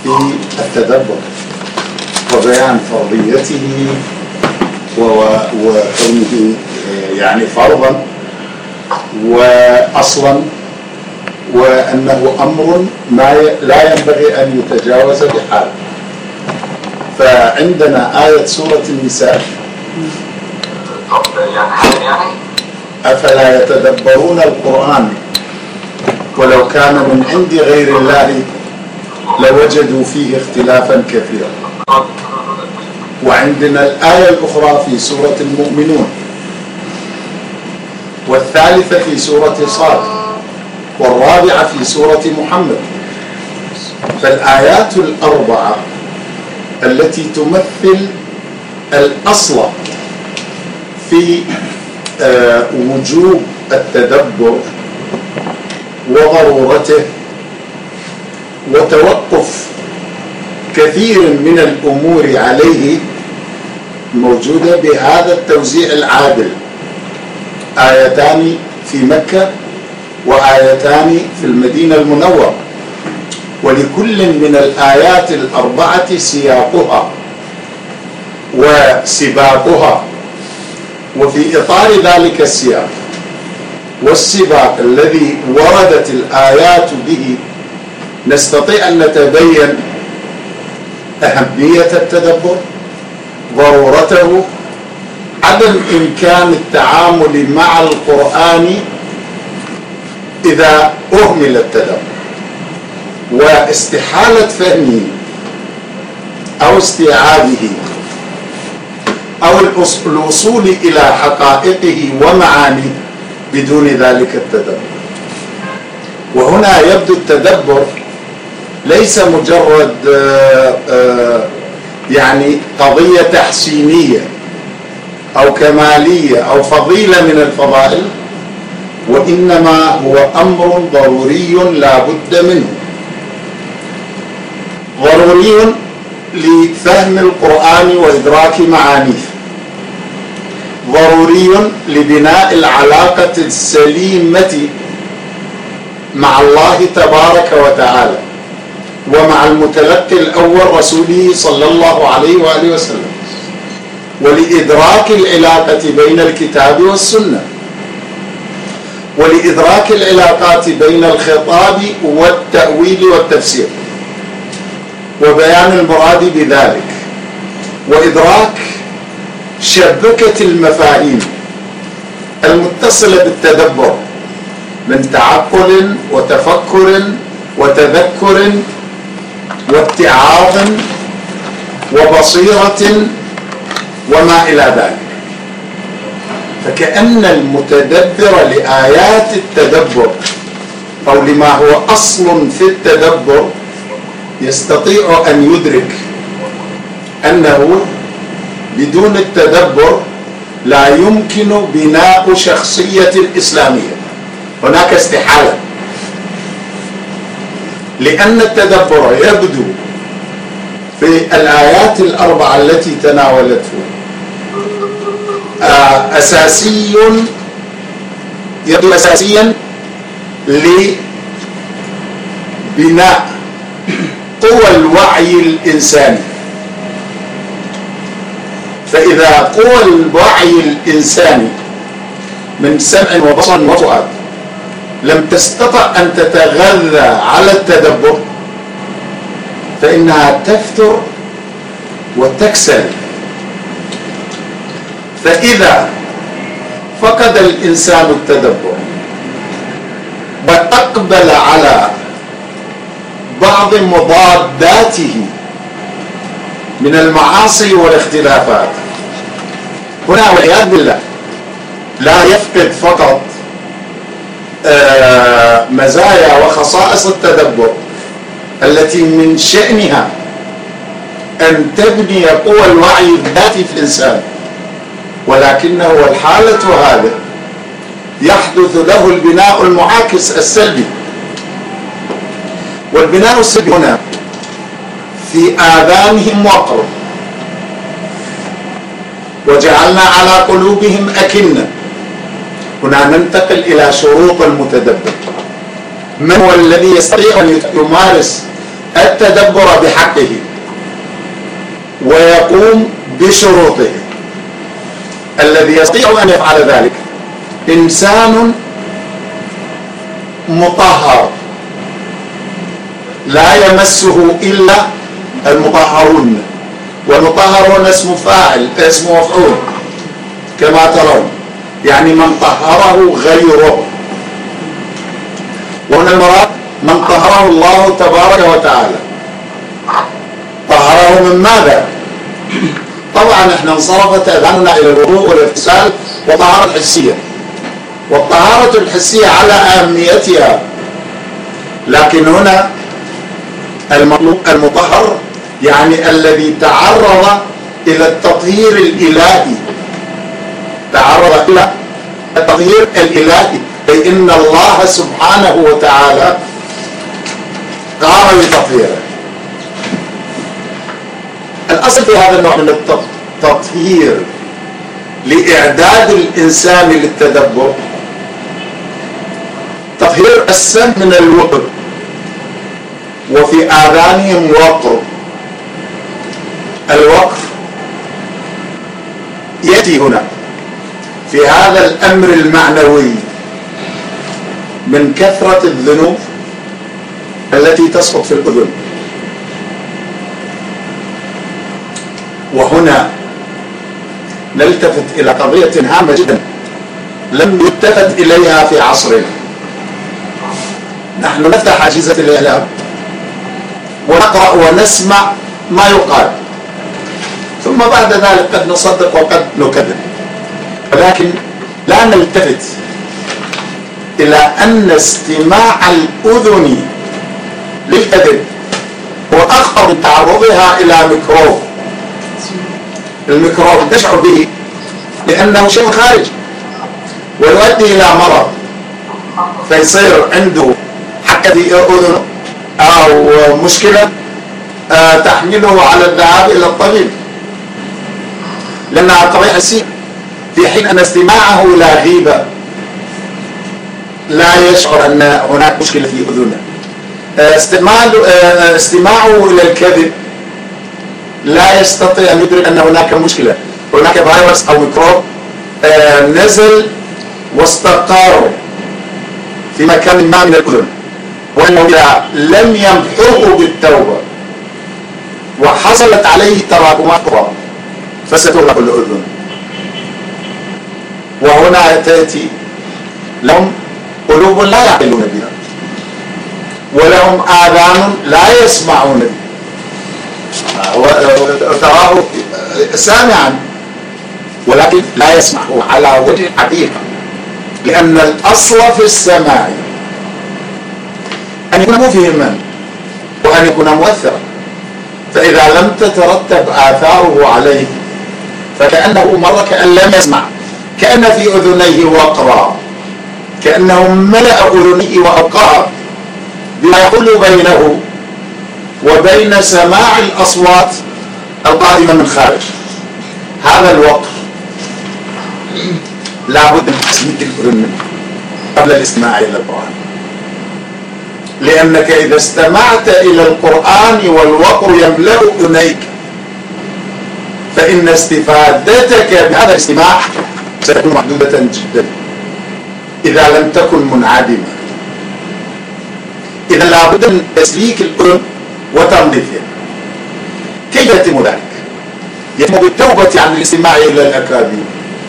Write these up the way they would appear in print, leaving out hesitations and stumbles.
في التدبر وبيان فرضيته وكونه يعني فرضا وأصلا، وأنه أمر لا ينبغي أن يتجاوز بحال. فعندنا آية سورة النساء: أفلا يتدبرون القرآن ولو كان من عند غير الله لوجدوا فيه اختلافا كثيرا. وعندنا الآية الأخرى في سورة المؤمنون، والثالثة في سورة صاد، والرابعة في سورة محمد. فالآيات الأربعة التي تمثل الأصل في وجوب التدبر وضرورته وتوقف كثير من الأمور عليه موجودة بهذا التوزيع العادل: آيتان في مكة وآيتان في المدينة المنورة، ولكل من الآيات الأربعة سياقها وسباقها. وفي إطار ذلك السياق والسباق الذي وردت الآيات به نستطيع أن نتبين أهمية التدبر، ضرورته، عدم إمكان التعامل مع القرآن إذا أهمل التدبر، واستحالة فهمه أو استيعابه أو الوصول إلى حقائقه ومعانيه بدون ذلك التدبر. وهنا يبدو التدبر ليس مجرد يعني قضية تحسينية أو كمالية أو فضيلة من الفضائل، وإنما هو أمر ضروري لا بد منه، ضروري لفهم القرآن وإدراك معانيه، ضروري لبناء العلاقة السليمة مع الله تبارك وتعالى ومع المتلقي الأول رسوله صلى الله عليه وآله وسلم، ولإدراك العلاقة بين الكتاب والسنة، ولإدراك العلاقات بين الخطاب والتأويل والتفسير، وبيان المراد بذلك، وإدراك شبكة المفاهيم المتصلة بالتدبر من تعقل وتفكر وتذكر واتعاظ وبصيرة وما إلى ذلك. فكأن المتدبر لآيات التدبر أو لما هو أصل في التدبر يستطيع أن يدرك أنه بدون التدبر لا يمكن بناء شخصية إسلامية، هناك استحالة، لأن التدبر يبدو في الآيات الأربعة التي تناولته يبدو أساسيا لبناء قوى الوعي الإنساني. فإذا قوى الوعي الإنساني من سمع وبصر وفؤاد لم تستطع أن تتغذى على التدبر فإنها تفتر وتكسل. فإذا فقد الإنسان التدبر وأقبل على بعض مضاداته من المعاصي والاختلافات، هنا والعياذ بالله لا يفقد فقط مزايا وخصائص التدبر التي من شأنها أن تبني قوى الوعي الذاتي في الإنسان، ولكنه الحالة هذه يحدث له البناء المعاكس السلبي. والبناء السلبي هنا في آذانهم وقر وجعلنا على قلوبهم أكنة. هنا ننتقل إلى شروط المتدبر. من هو الذي يستطيع أن يمارس التدبر بحقه ويقوم بشروطه. الذي يستطيع أن يفعل ذلك إنسان مطهر لا يمسه إلا المطهرون، والمطهرون اسم فاعل اسم مفعول كما ترون، يعني من طهره غيره. وهنا المراد من طهره الله تبارك وتعالى. طهره من ماذا؟ طبعا احنا انصرفت اذهاننا الى الوضوء والاغتسال والطهارة الحسية، والطهارة الحسية على اهميتها، لكن هنا المطلوب المطهر يعني الذي تعرض الى التطهير الالهي، تعرض الى التطهير الالهي، اي ان الله سبحانه وتعالى قام بتطهيره. الأصل في هذا النوع من التطهير لإعداد الإنسان للتدبر تطهير السمع من الوقر، وفي آذانهم وقر. الوقر يأتي هنا في هذا الأمر المعنوي من كثرة الذنوب التي تسقط في الأذن. وهنا نلتفت إلى قضية هامة جدا لم يلتفت إليها في عصرنا. نحن نفتح أجهزة الإعلام ونقرأ ونسمع ما يقال، ثم بعد ذلك قد نصدق وقد نكذب، ولكن لا نلتفت إلى أن استماع الأذن للكذب هو أخطر من تعرضها إلى ميكروب. الميكروب تشعر به لأنه شيء خارجي ويؤدي إلى مرض، فيصير عنده حكة في أذنه أو مشكلة تحمله على الذهاب إلى الطبيب لأنها طبيعة حسية، في حين أن استماعه إلى غيبة لا يشعر أن هناك مشكلة في أذنه. استماعه إلى الكذب لا يستطيع أن يدرك أن هناك مشكلة، هناك فيروس أو ميكروب نزل واستقر في مكان ما من الأذن، وأنه إذا لم يمحوه بالتوبة وحصلت عليه تراكمات أخرى فستغلق الأذن. وهنا تأتي لهم قلوب لا يعقلون بها، ولهم آذان لا يسمعون بها، تراه سامعا ولكن لا يسمع على وجه الحقيقة، لأن الأصل في السماع أن يكون مفهما وأن يكون مؤثرا، فإذا لم تترتب آثاره عليه فكأنه مر كأن لم يسمع، كأن في أذنيه وقرا، كأنه ملأ أذنيه وأبقاه بما يحول بينه وبين سماع الأصوات القادمة من خارج. هذا الوقر لا بد من تسمية الأذن منه قبل الاستماع إلى القرآن، لأنك إذا استمعت إلى القرآن والوقر يملأ أذنيك فإن استفادتك بهذا الاستماع ستكون محدودة جدا إذا لم تكن منعدمة. إذا لا بد من تسليك الأذن وتنظيفها. كيف يتم ذلك؟ يتم بالتوبة عن الاستماع إلى الأكاذيب.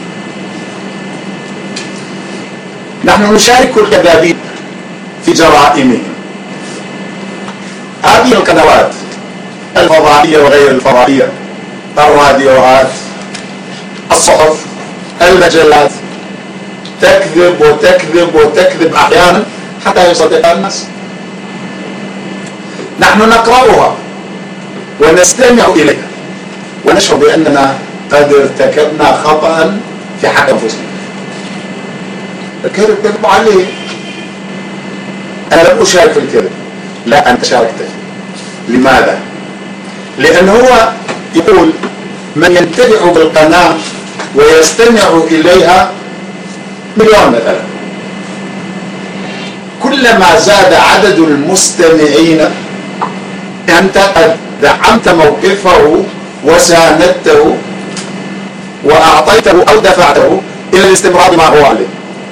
نحن نشارك الكذابين في جرائمهم. هذه القنوات الفضائية وغير الفضائية، الراديوهات، الصحف، المجلات، تكذب وتكذب وتكذب أحيانا حتى يصدقها الناس. نحن نقرأها ونستمع إليها ونشعر بأننا قد ارتكبنا خطأ في حق أنفسنا. الكذب كذب عليه، أنا لم أشارك في الكذب، لا أنت شاركت فيه. لماذا؟ لأن هو يقول من ينتفع بالقناة ويستمع إليها مليون مثلا، كلما زاد عدد المستمعين أنت قد دعمت موقفه وساندته وأعطيته أو دفعته إلى الاستمرار ما هو عليه.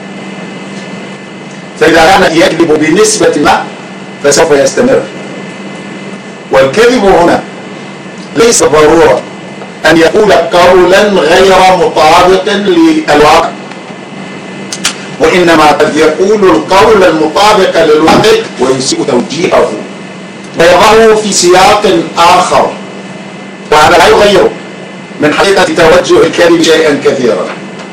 فإذا كان يكذب بنسبة ما فسوف يستمر. والكذب هنا ليس ضرورة أن يقول قولا غير مطابق للواقع، وإنما قد يقول القول المطابق للواقع ويسيء توجيهه ويضعه في سياق آخر، وهذا لا يغير من حقيقة توجه الكذب شيئا كثيرا.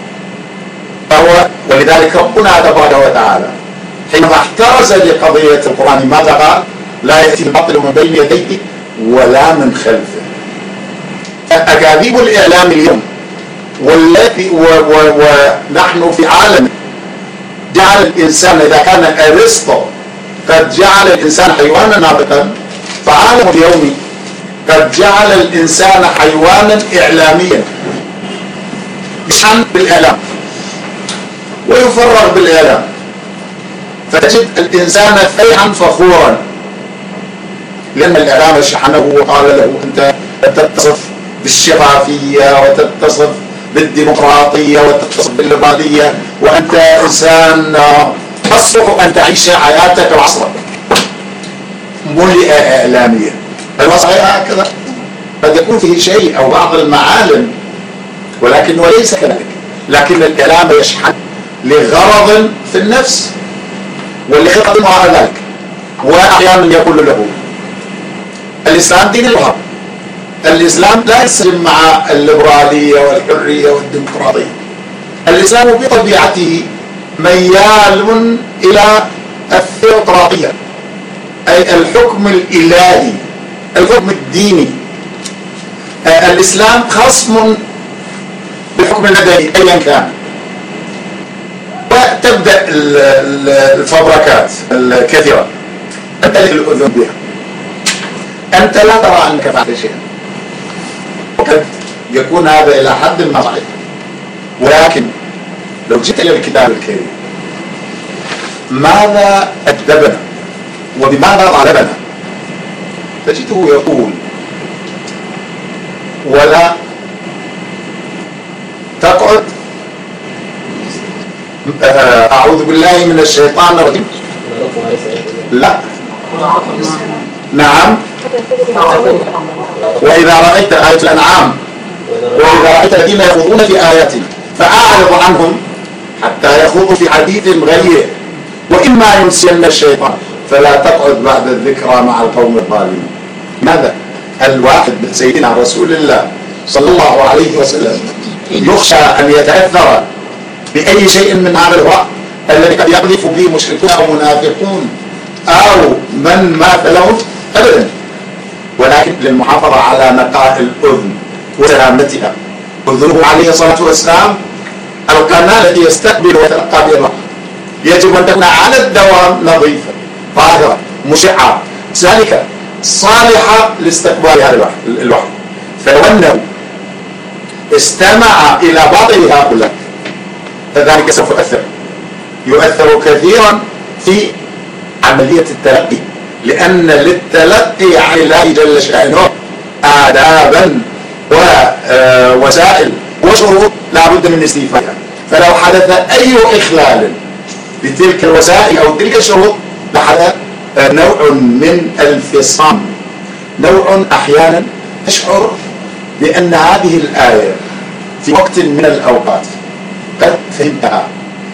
ولذلك ربنا تبارك وتعالى حينما احترز لقضية القرآن ماذا قال؟ لا يأتي الباطل من بين يديه ولا من خلفه. أكاذيب الإعلام اليوم والتي ونحن في عالم جعل الإنسان، إذا كان أرسطو قد جعل الإنسان حيوانا ناطقا، فعالم اليوم قد جعل الإنسان حيوانا إعلاميا يشحن بالإعلام ويفرغ بالإعلام، فتجد الإنسان فرحا فخورا لأن الإعلام شحنه وقال له أنت تتصف بالشفافية وتتصف بالديمقراطية وتتصف بالليبرالية وأنت إنسان تصلح أن تعيش حياتك العصر. ملئ إعلاميا. صحيح هكذا؟ قد يكون فيه شيء أو بعض المعالم ولكنه ليس كذلك، لكن الإعلام يشحن لغرض في النفس ولغرض على ذلك. وأحيانا يقول له الإسلام دين الوهاب، الإسلام لا ينسجم مع الليبرالية والحرية والديمقراطية. الإسلام بطبيعته ميال إلى الثيوقراطية، أي الحكم الإلهي، الحكم الديني. الإسلام خصم بالحكم المدني أيا كان. وتبدأ الفبركات الكثيرة تمتلئ الأذن بها. أنت لا ترى أنك فعلت شيئا، وقد يكون هذا إلى حد ما صحيح، ولكن لو جئت إلى الكتاب الكريم ماذا أدبنا وبماذا طالبنا؟ تجده يقول ولا تقعد أعوذ بالله من الشيطان الرجيم. لا، نعم، وإذا رأيت آية الأنعام وإذا رأيت الذين يخوضون في آياتنا فأعرض عنهم حتى يخوضوا في حديث غيره وإما ينسين الشيطان فلا تقعد بعد الذكرى مع القوم الظالمين. ماذا؟ الواحد من سيدنا رسول الله صلى الله عليه وسلم يخشى أن يتأثر بأي شيء من هذا الوقت الذي قد يقذف به مشركون أو منافقون أو من مات لهم أبدا، ولكن للمحافظة على نقاء الأذن وسلامتها. أذنه عليه الصلاة والسلام القناة التي يستقبل ويتلقى بها الوحي يجب أن تكون على الدوام نظيفة طاهرة مشعة سالكة صالحة لاستقبال هذا الوحي. فلو أنه استمع إلى باطل هؤلاء فذلك سوف يؤثر كثيرا في عملية التلقي، لأن للتلقي عن الله جل شأنه آدابا ووسائل وشروط لا بد من استيفائها. فلو حدث أي إخلال لتلك الوسائل أو تلك الشروط لحدث نوع من الفصام، نوع أحيانا تشعر بأن هذه الآية في وقت من الأوقات قد فهمتها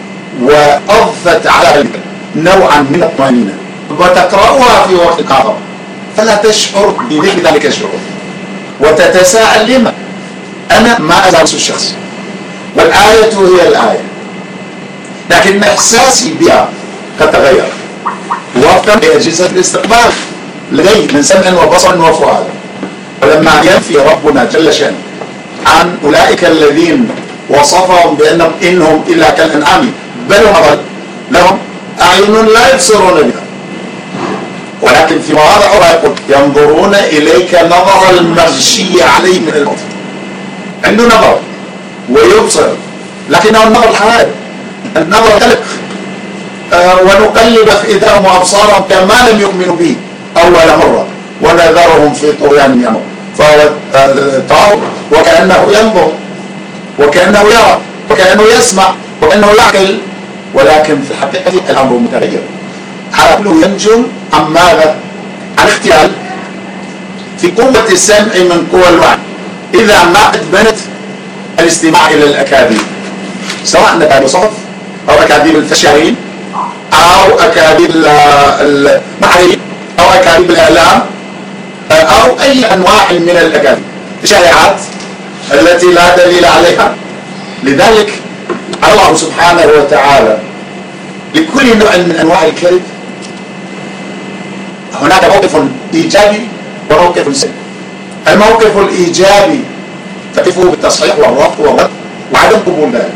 وأضفت على قلبك نوعا من الطمأنينة وتقرأها في وقت آخر فلا تشعر بمثل ذلك الشعور وتتساءل لما أنا ما ألامس الشخص والآية هي الآية، لكن إحساسي بها قد تغير وفقا لأجهزة الاستقبال لدي من سمع وبصر وفؤاد. ولما ينفي ربنا جل شأنه عن أولئك الذين وصفهم بأنهم إنهم إلا كالأنعام بل هم أضل لهم أعين لا يبصرون بها، ولكن في مواضع أخرى يقول ينظرون إليك نظر المغشي عليه من الموت. عنده نظر ويبصر لكنه النظر الحرائر، النظر قلق. ونقلب أفئدتهم وأبصارهم كما لم يؤمنوا به أول مرة ونذرهم في طغيانهم يعمهون. فهو طاغوت وكأنه ينظر وكأنه يرى وكأنه يسمع وكأنه يعقل، ولكن في الحقيقة الأمر متغير. عقله ينجم عن ماذا؟ عن اختيال في قوة السمع من قوى الوعي. إذا ما أدمنت الاستماع إلى الأكاذيب، سواء أكاذيب الصحف أو أكاذيب الفشارين أو أكاذيب المحرين أو أكاذيب الإعلام أو أي أنواع من الأكاذيب، الشائعات التي لا دليل عليها. لذلك الله سبحانه وتعالى لكل نوع من أنواع الكذب هناك موقف إيجابي وموقف سلبي. الموقف الإيجابي تقفه بالتصحيح والرفض والرد وعدم قبول ذلك.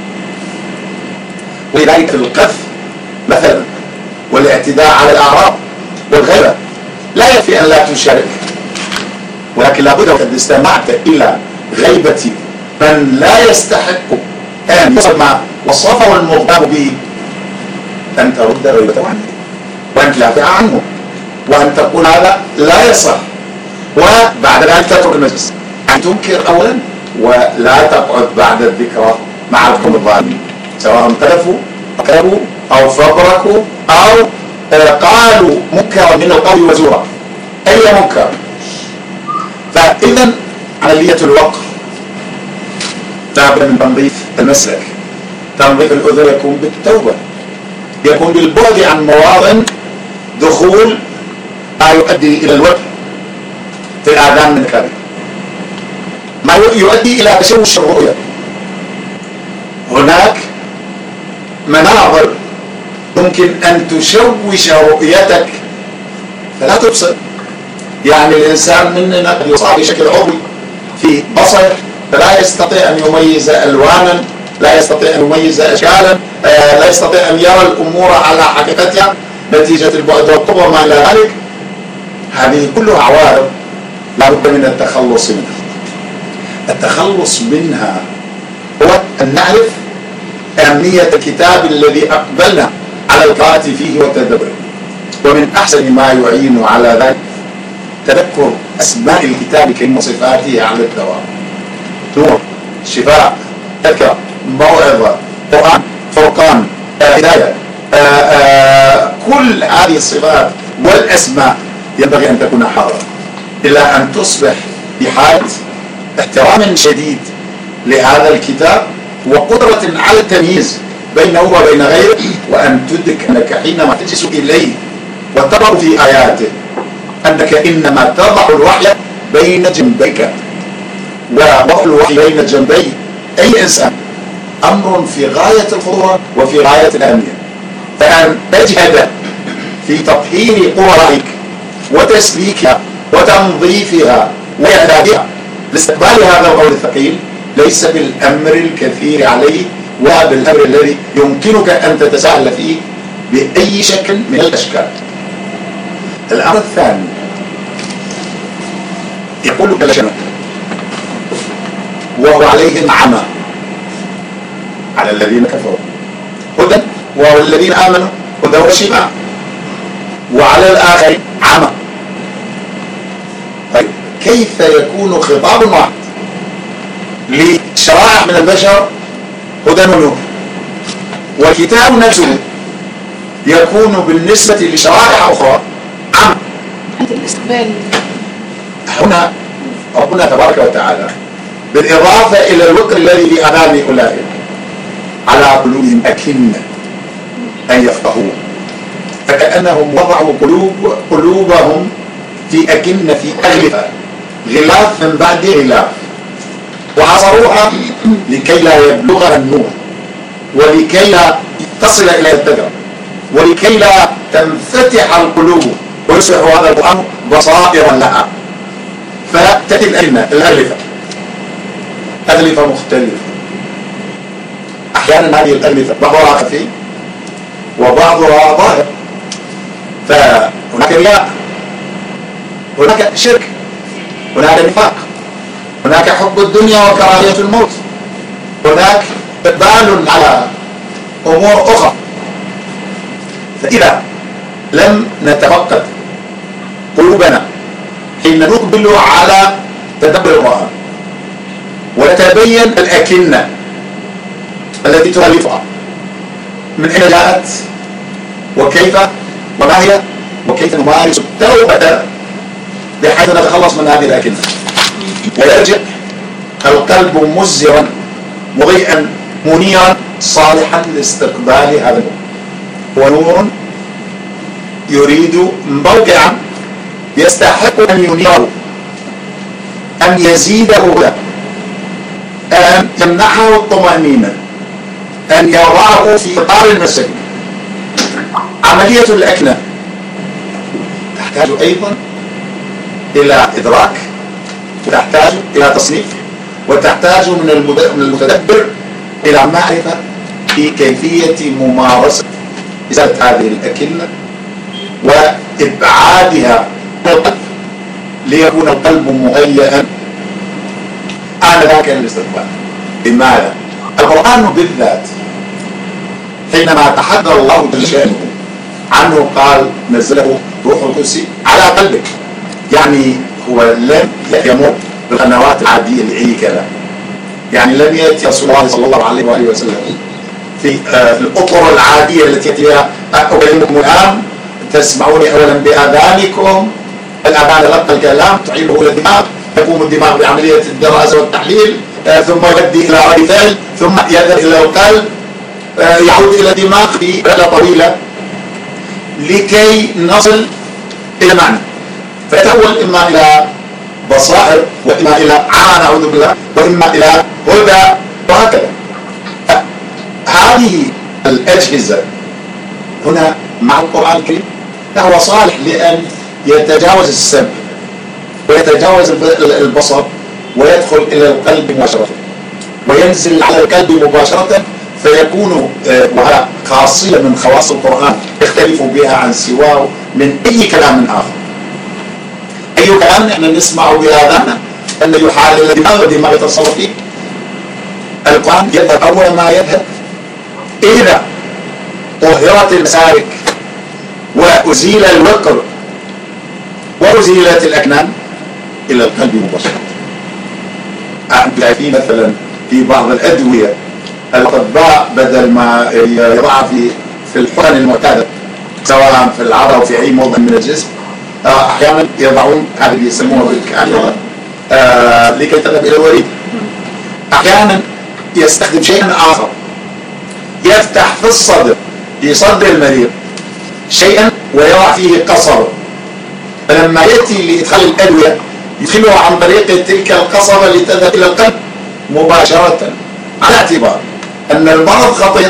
ولذلك القذف مثلا والاعتداء على الأعراض والغيبة لا يكفي أن لا تشارك، ولكن لابد وقد استمعت إلى غيبة من لا يستحق أن يصل ما وصفه المغتاب به أن ترد غيبته عنه وأن تدافع عنه وأن تقول هذا لا يصح، وبعد ذلك تترك المجلس، أن تنكر أولا ولا تقعد بعد الذكرى مع القوم الظالمين، سواء قذفوا أو كذبوا أو فبركوا أو قالوا منكرا من القول وزورا، أي منكر. فإذا عملية الوقر لابد من تنظيف المسلك. تنظيف الأذن يكون بالتوبة، يكون بالبعد عن مواطن دخول ما يؤدي إلى الوقر في الآذان من الكلام، ما يؤدي إلى تشوش الرؤية. هناك مناظر ممكن أن تشوش رؤيتك فلا تبصر. يعني الإنسان مننا قد يصاب بشكل عضوي في بصر فلا يستطيع أن يميز ألوانا، لا يستطيع أن يميز أشكالا، لا يستطيع أن يرى الأمور على حقيقتها نتيجة البعد والقرب وما إلى ذلك. هذه كلها عوارض لا بد من التخلص منها. التخلص منها هو أن نعرف أهمية الكتاب الذي أقبلنا على القراءة فيه والتدبر. ومن أحسن ما يعين على ذلك تذكر أسماء الكتاب الكريم وصفاته على الدوام. نور، شفاء، تذكرة، موعظة، قرآن، فرقان، هداية، كل هذه الصفات والأسماء ينبغي أن تكون حاضرة، إلا أن تصبح بحالة احترام شديد لهذا الكتاب وقدرة على التمييز بينه وبين غيره، وأن تدرك أنك حينما تجلس إليه وتقرأ في آياته أنك إنما تضع الوحي بين جنبيك، ووضع الوحي بين جنبي أي إنسان أمر في غاية الخطورة وفي غاية الأهمية. فأن تجهد في تطهير قواك وتسليكها وتنظيفها وإعدادها لاستقبال هذا القول الثقيل ليس بالأمر الكثير عليه ولا بالأمر الذي يمكنك أن تتساهل فيه بأي شكل من الأشكال. الأمر الثاني يقول كلام وهو عليهم عمى على الذين كفروا هدى والذين آمنوا هدى وشفاء، وعلى الآخرين عمى. طيب كيف يكون خطاب واحد لشرائع من البشر هدى ونور، والكتاب نفسه يكون بالنسبة لشرائع أخرى عمى؟ الاستقبال هنا ربنا تبارك وتعالى بالإضافة إلى الوقر الذي في أمام أولئك على قلوبهم أكنة أن يفقهوه، فكأنهم وضعوا قلوبهم في أكنة، في أغلفة، غلاف من بعد غلاف، وعصروها لكي لا يبلغها النور ولكي لا تصل إلى التدبر ولكي لا تنفتح القلوب ويصبح هذا القرآن بصائر لها. فتأتي الأغلفة أغلفة مختلفة. أحيانا هذه الأغلفة بعضها خفي وبعضها ظاهر، فهناك رياء، هناك شرك، هناك نفاق، هناك حب الدنيا وكراهية الموت، هناك إقبال على أمور أخرى. فإذا لم نتفقد قلوبنا حين نقبل على تدبر القرآن وتبين الأكنة التي تؤلفها، من أين جاءت وكيف وما هي وكيف نمارس التوبة بحيث نتخلص من هذه الأكنة، ويرجع القلب مزرا مضيئا منيرا صالحا لاستقبال هذا النور. ونور يريد موقعا يستحق أن ينيره، أن يزيده هدى، أن يمنحه الطمأنينة، أن يضعه في إطار المسجد. عملية الأكنة تحتاج أيضا إلى إدراك، وتحتاج إلى تصنيف، وتحتاج من المتدبر إلى معرفة في كيفية ممارسة إزالة هذه الأكنة وإبعادها من القلب ليكون القلب مهيئا آنذاك للاستقبال. لماذا؟ القرآن بالذات حينما تحدث الله جل شأنه عنه قال نزله روح القدس على قلبك، يعني هو لم يمر بالقنوات العادية لأي كلام، يعني لم يأتي رسول الله صلى الله عليه وآله وسلم في الأطر العادية التي فيها أكلمكم الآن تسمعوني أولا بآذانكم، الآذان لقى الكلام تعينه إلى الدماغ، يقوم الدماغ بعملية الدراسة والتحليل، ثم يؤدي إلى رد فعل، ثم يذهب إلى القلب، يعود إلى الدماغ في رحلة طويلة لكي نصل إلى معنى، فيتحول إما إلى بصائر وإما إلى عمى نعوذ بالله وإما إلى هدى وهكذا. هذه الأجهزة هنا مع القرآن الكريم فهو صالح لأن يتجاوز السمع ويتجاوز البصر ويدخل إلى القلب مباشرة وينزل على القلب مباشرة، فيكون وهذا خاصية من خواص القرآن يختلف بها عن سواه من أي كلام آخر. أي كلام نحن نسمعه بآذاننا أن يحال إلى الدماغ يتصرف فيه. القرآن يذهب أول ما يذهب إذا طهرت المسالك وأزيل الوقر وأزيلت الأكنان إلى القلب مباشرة. في مثلا في بعض الأدوية الأطباء بدل ما يضعها في الحقن المعتادة سواء في العضلة أو في أي موضع من الجسم، أحيانا يضعون هذا اللي يسمونه بالكاميرا لكي تذهب إلى الوريد. أحيانا يستخدم شيئا آخر، يفتح في الصدر في صدر المريض شيئا ويضع فيه قصبة، فلما يأتي لإدخال الأدوية يدخلها عن طريق تلك القصبة لتذهب إلى القلب مباشرة، على اعتبار أن المرض خطير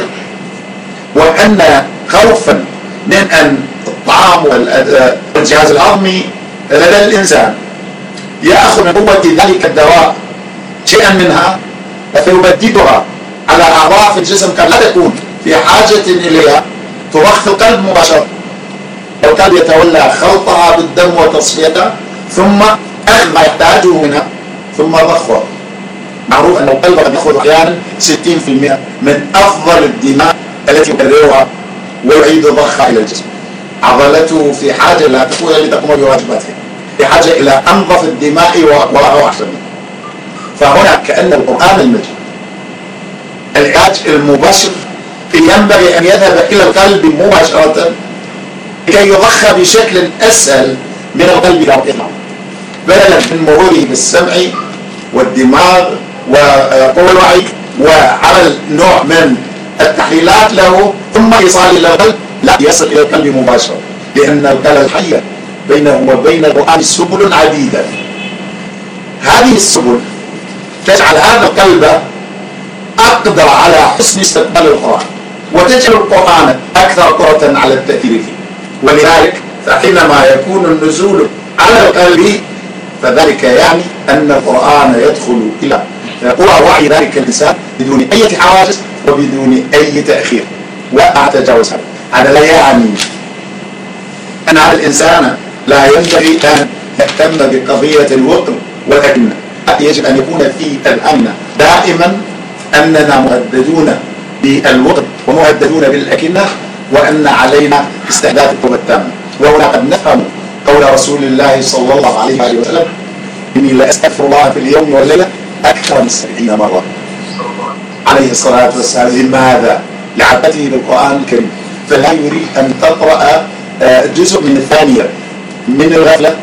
وأن خوفا من أن الطعام والجهاز الهضمي لدى الإنسان يأخذ من قوة ذلك الدواء شيئا منها فيبددها على أعضاء في الجسم قد لا تكون في حاجة إليها، تضخ القلب مباشرة، القلب يتولى خلطها بالدم وتصفيتها ثم أخذ ما يحتاجه منها ثم ضخها. معروف أن القلب قد يأخذ أحيانا 60% من أفضل الدماء التي يكررها ويعيد ضخها إلى الجسم. عضلته في حاجة لا تكون لتقوم بواجباتها، في حاجة إلى أنظف الدماء وأحسن. فهنا كأن القرآن المجيد العلاج المباشر ينبغي أن يذهب إلى القلب مباشرة لكي يضخ بشكل أسهل من القلب إلى الإطلاق، بدلا من مروره بالسمع والدماغ وقوى الوعي وعمل نوع من التحليلات له ثم إيصال إلى القلب، لا يصل إلى القلب مباشرة، لأن القلب الحية بينه وبين القرآن سبل عديدة. هذه السبل تجعل هذا القلب أقدر على حسن استقبال القرآن وتجعل القرآن أكثر قدرة على التأثير فيه. ولذلك فحينما يكون النزول على القلب فذلك يعني أن القرآن يدخل إلى قوى وعي ذلك الإنسان بدون أي حواجز وبدون أي تأخير وأتجاوز هذا لا يعني أن الإنسان لا ينبغي أن يهتم بقضية الوقر والأكنة، يجب أن يكون في الأمن دائما أننا مهددون بالوقر ومهددون بالأكنة وأن علينا استعداد التوبة التامة. وهنا قد نفهم قول رسول الله صلى الله عليه وسلم: إني لأستغفر الله في اليوم والليلة أكثر من 70 مرة عليه الصلاة والسلام. لماذا؟ لعبته بالقرآن الكريم. فلا يريد أن تقرأ جزء من الثانية من الغفلة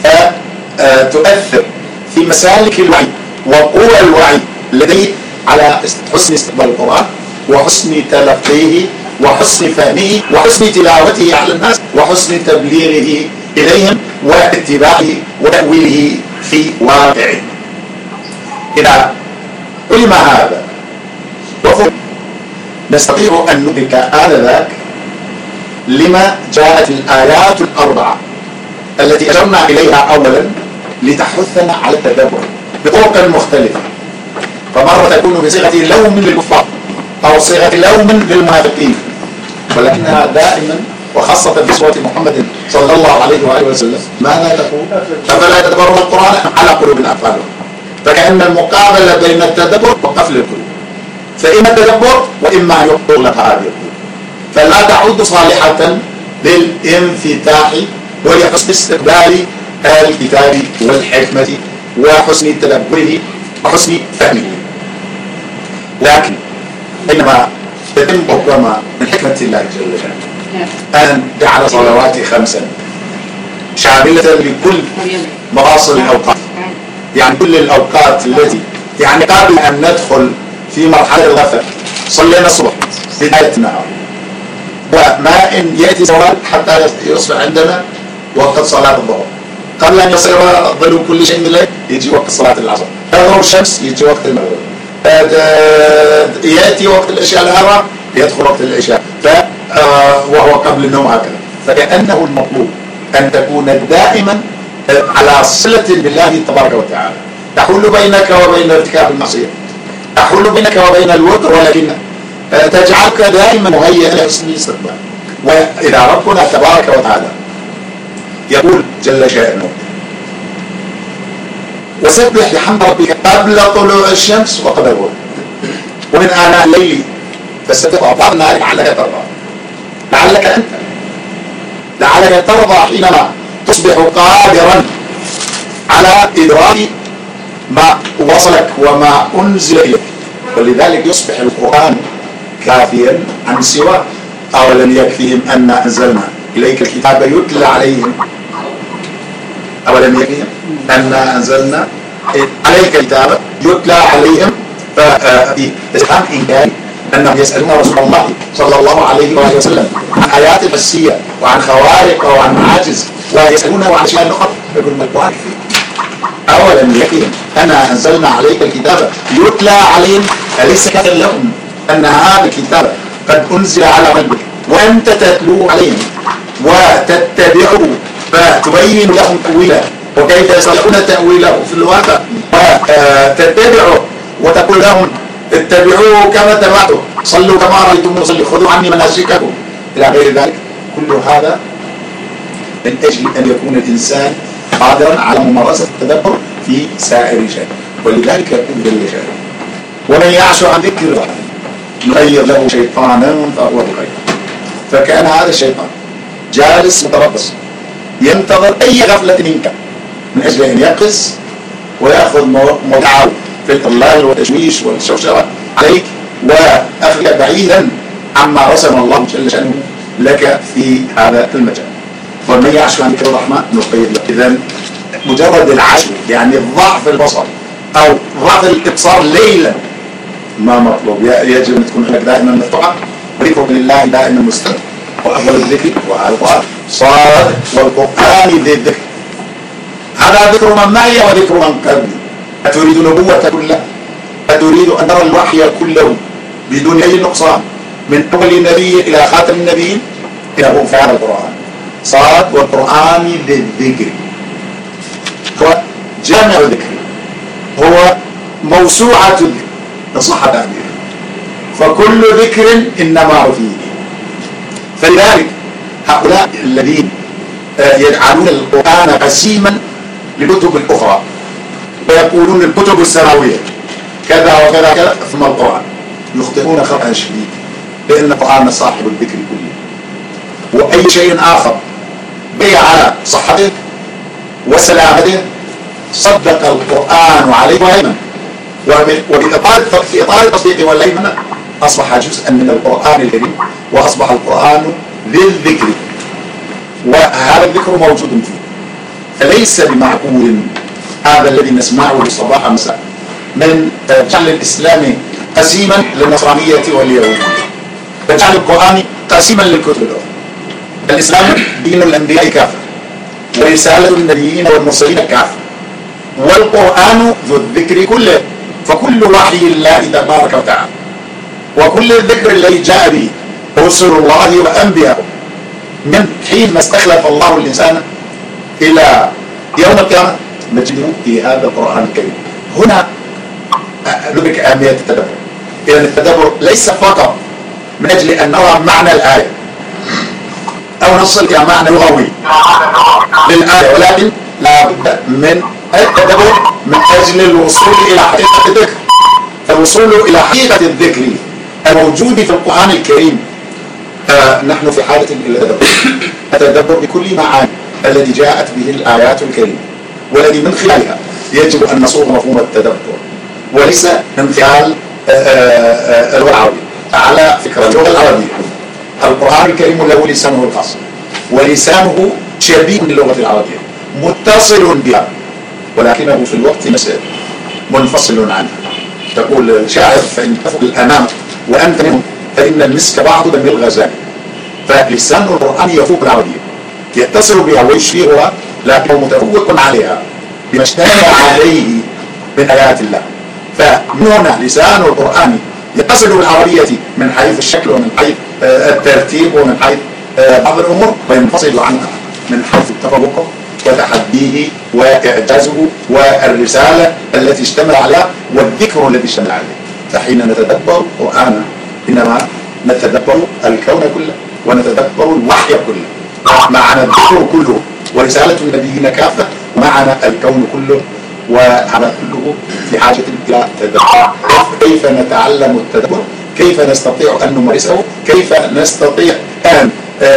فتؤثر في مسالك الوعي وقوى الوعي لديه على حسن استقبال القرآن وحسن تلقيه وحسن فهمه وحسن تلاوته على الناس وحسن تبليغه إليهم واتباعه وتأويله في واقعه. إذا علم هذا وفهم نستطيع أن ندرك آنذاك لما جاءت الآيات الأربعة التي أشرنا إليها أولا لتحثنا على التدبر بطرق مختلفة. فمرة تكون بصيغة لوم للكفار أو صيغة لوم للمنافقين، ولكنها دائما وخاصة بصورة محمد صلى الله عليه وآله وسلم ماذا تقول؟ أفلا يتدبرون القرآن على قلوب أقفالهم. فكأن المقابلة بين التدبر وقفل القلوب، فإما التدبر وإما يقول لك هذه القلوب، فلا تعود صالحة للانفتاح ولحسن استقبال الكتاب والحكمة وحسن تدبره وحسن فهمه. لكن بينما تتم ربما من حكمة الله جل وعلا أن جعل صلوات 5 شاملة لكل مواصل الأوقات، يعني كل الأوقات التي يعني قبل أن ندخل في مرحلة الغفلة صلينا الصبح بداية النهار، وما إن يأتي زوال حتى يصبح عندنا وقت صلاة الظهر، قبل أن يصير ظل كل شيء من الليل يجي وقت صلاة العصر، تغرب الشمس يجي وقت المغرب، يأتي وقت العشاء الأخرى يدخل وقت العشاء، وهو قبل النوم هكذا. فكأنه المطلوب أن تكون دائما على صلة بالله تبارك وتعالى، تحول بينك وبين ارتكاب المعصية، تحول بينك وبين الوتر، ولكن تجعلك دائما مهيئا لحسن الاستقبال. وإذا ربنا تبارك وتعالى يقول جل شأنه: وسبح بحمد ربك قبل طلوع الشمس وقبل الغروب ومن آناء الليل فسبح وأطراف النهار لعلك ترضى. لعلك ترضى حينما تصبح قادرا على إدراك ما وصلك وما أنزل إليك، ولذلك يصبح القرآن كافيا عن سواه. أولم يكفيهم أن أنزلنا إليك الكتاب يتلى عليهم، أولم يكفيهم أن أنزلنا عليك الكتاب يتلى عليهم. ففي استفهام إنكاري أنهم يسألون رسول الله صلى الله عليه وآله وسلم عن آيات حسية وعن خوارق وعن معاجز، ويسألونه عن أشياء أخرى، يقول ما القرآن فيه. أولم يكفيهم أن أنزلنا عليك الكتاب يتلى عليهم، أليس كافٍ لهم أن هذا الكتاب قد أنزل على قلبك وأنت تتلوه عليهم وتتبعه فتبين لهم تأويله وكيف يصلحون تأويله في الواقع، وتتبعه وتقول لهم اتبعوه كما تبعته، صلوا كما رأيتم نصلي، خذوا عني مناسككم إلى غير ذلك. كل هذا من أجل أن يكون الإنسان قادرا على ممارسة التدبر في سائر شيء. ولذلك يقول جل شأنه: ومن يعش عن ذكر الله نغير له شيطانا فهو بخير. فكان هذا الشيطان جالس متربص ينتظر أي غفلة منك من أجل أن يقص ويأخذ موضعه في الإضلال والتشويش والشوشرة عليك وأخذك بعيدا عما رسم الله جل شأنه لك في هذا المجال. ومن يعش عن ذكر الرحمن نقيض له. إذن مجرد العشو يعني ضعف البصر أو ضعف الإبصار ليلا ما مطلوب، يجب أن تكون لك دائما مفتوحة، ذكر لله دائما مستمر. وأفضل الذكر والقرآن صاد والقرآن ذي الذكر، هذا ذكر من معي وذكر من قبلي. أتريد نبوة كلها؟ أتريد أن نرى الوحي كله بدون أي نقصان من أول نبي إلى خاتم النبيين؟ إنه فعل القرآن صاد والقرآن ذي الذكر، هو جامع الذكر، هو موسوعة الذكر إن صح تعبيره، فكل ذكر إنما هو فيه. فلذلك هؤلاء الذين يجعلون القرآن قسيما لكتب الأخرى ويقولون الكتب السماوية كذا وكذا كذا ثم القرآن، يخطئون خطأ شديد، لأن القرآن صاحب الذكر كله. وأي شيء آخر بقي على صحته وسلامته، صدق القرآن عليه وهيمن، في إطار التصديق والهيمنة أصبح جزءا من القرآن الكريم، وأصبح القرآن للذكر، وهذا الذكر موجود فيه. فليس بمعقول هذا الذي نسمعه صباح مساء من جعل الإسلام قسيما للنصرانية واليهود، وجعل القرآن قسيما للكتب الأخرى. الإسلام دين الأنبياء كافة، ورسالة النبيين والمرسلين كافة، والقرآن ذو الذكر كله، فكل وحي الله تبارك وتعالى وكل الذكر الذي جاء به رسل الله وأنبياءه من حين ما استخلف الله الإنسان إلى يوم القيامة نجده في هذا القرآن الكريم. هنا ندرك أهمية التدبر. إذن التدبر ليس فقط من أجل أن نرى معنى الآية أو نصل إلى معنى لغوي للآية، ولكن لا بد من التدبر من أجل الوصول إلى حقيقة الذكر. الوصول إلى حقيقة الذكر الموجود في القرآن الكريم نحن في حاجة إلى التدبر، التدبر بكل معاني التي جاءت به الآيات الكريمة، والذي من خلالها يجب أن نصوغ مفهوم التدبر، وليس من خلال اللغة العربية. على فكرة اللغة العربية القرآن الكريم له لسانه الخاص، ولسانه شبيه باللغة العربية متصل بها، ولكنه في الوقت نفسه منفصل عنها. تقول الشاعر: فإن تفق الأمام وأنت منهم فإن المسك بعض دم الغزال. فلسان القرآن يفوق العربية، يتصل بها ويشبهها، لكنه متفوق عليها بما اشتمل عليه من آيات الله. فمن هنا لسان القرآن يتصل بالعربية من حيث الشكل ومن حيث الترتيب ومن حيث بعض الأمور، وينفصل عنها من حيث التفوق وتحديه وإعجازه والرسالة التي اشتمل عليها والذكر الذي اشتمل عليه. فحين نتدبر القرآن إنما نتدبر الكون كله ونتدبر الوحي كله، معنا الذكر كله ورسالة النبيين كافة، ومعنا الكون كله، وهذا كله في حاجة إلى تدبر. كيف نتعلم التدبر؟ كيف نستطيع أن نمارسه؟ كيف نستطيع أن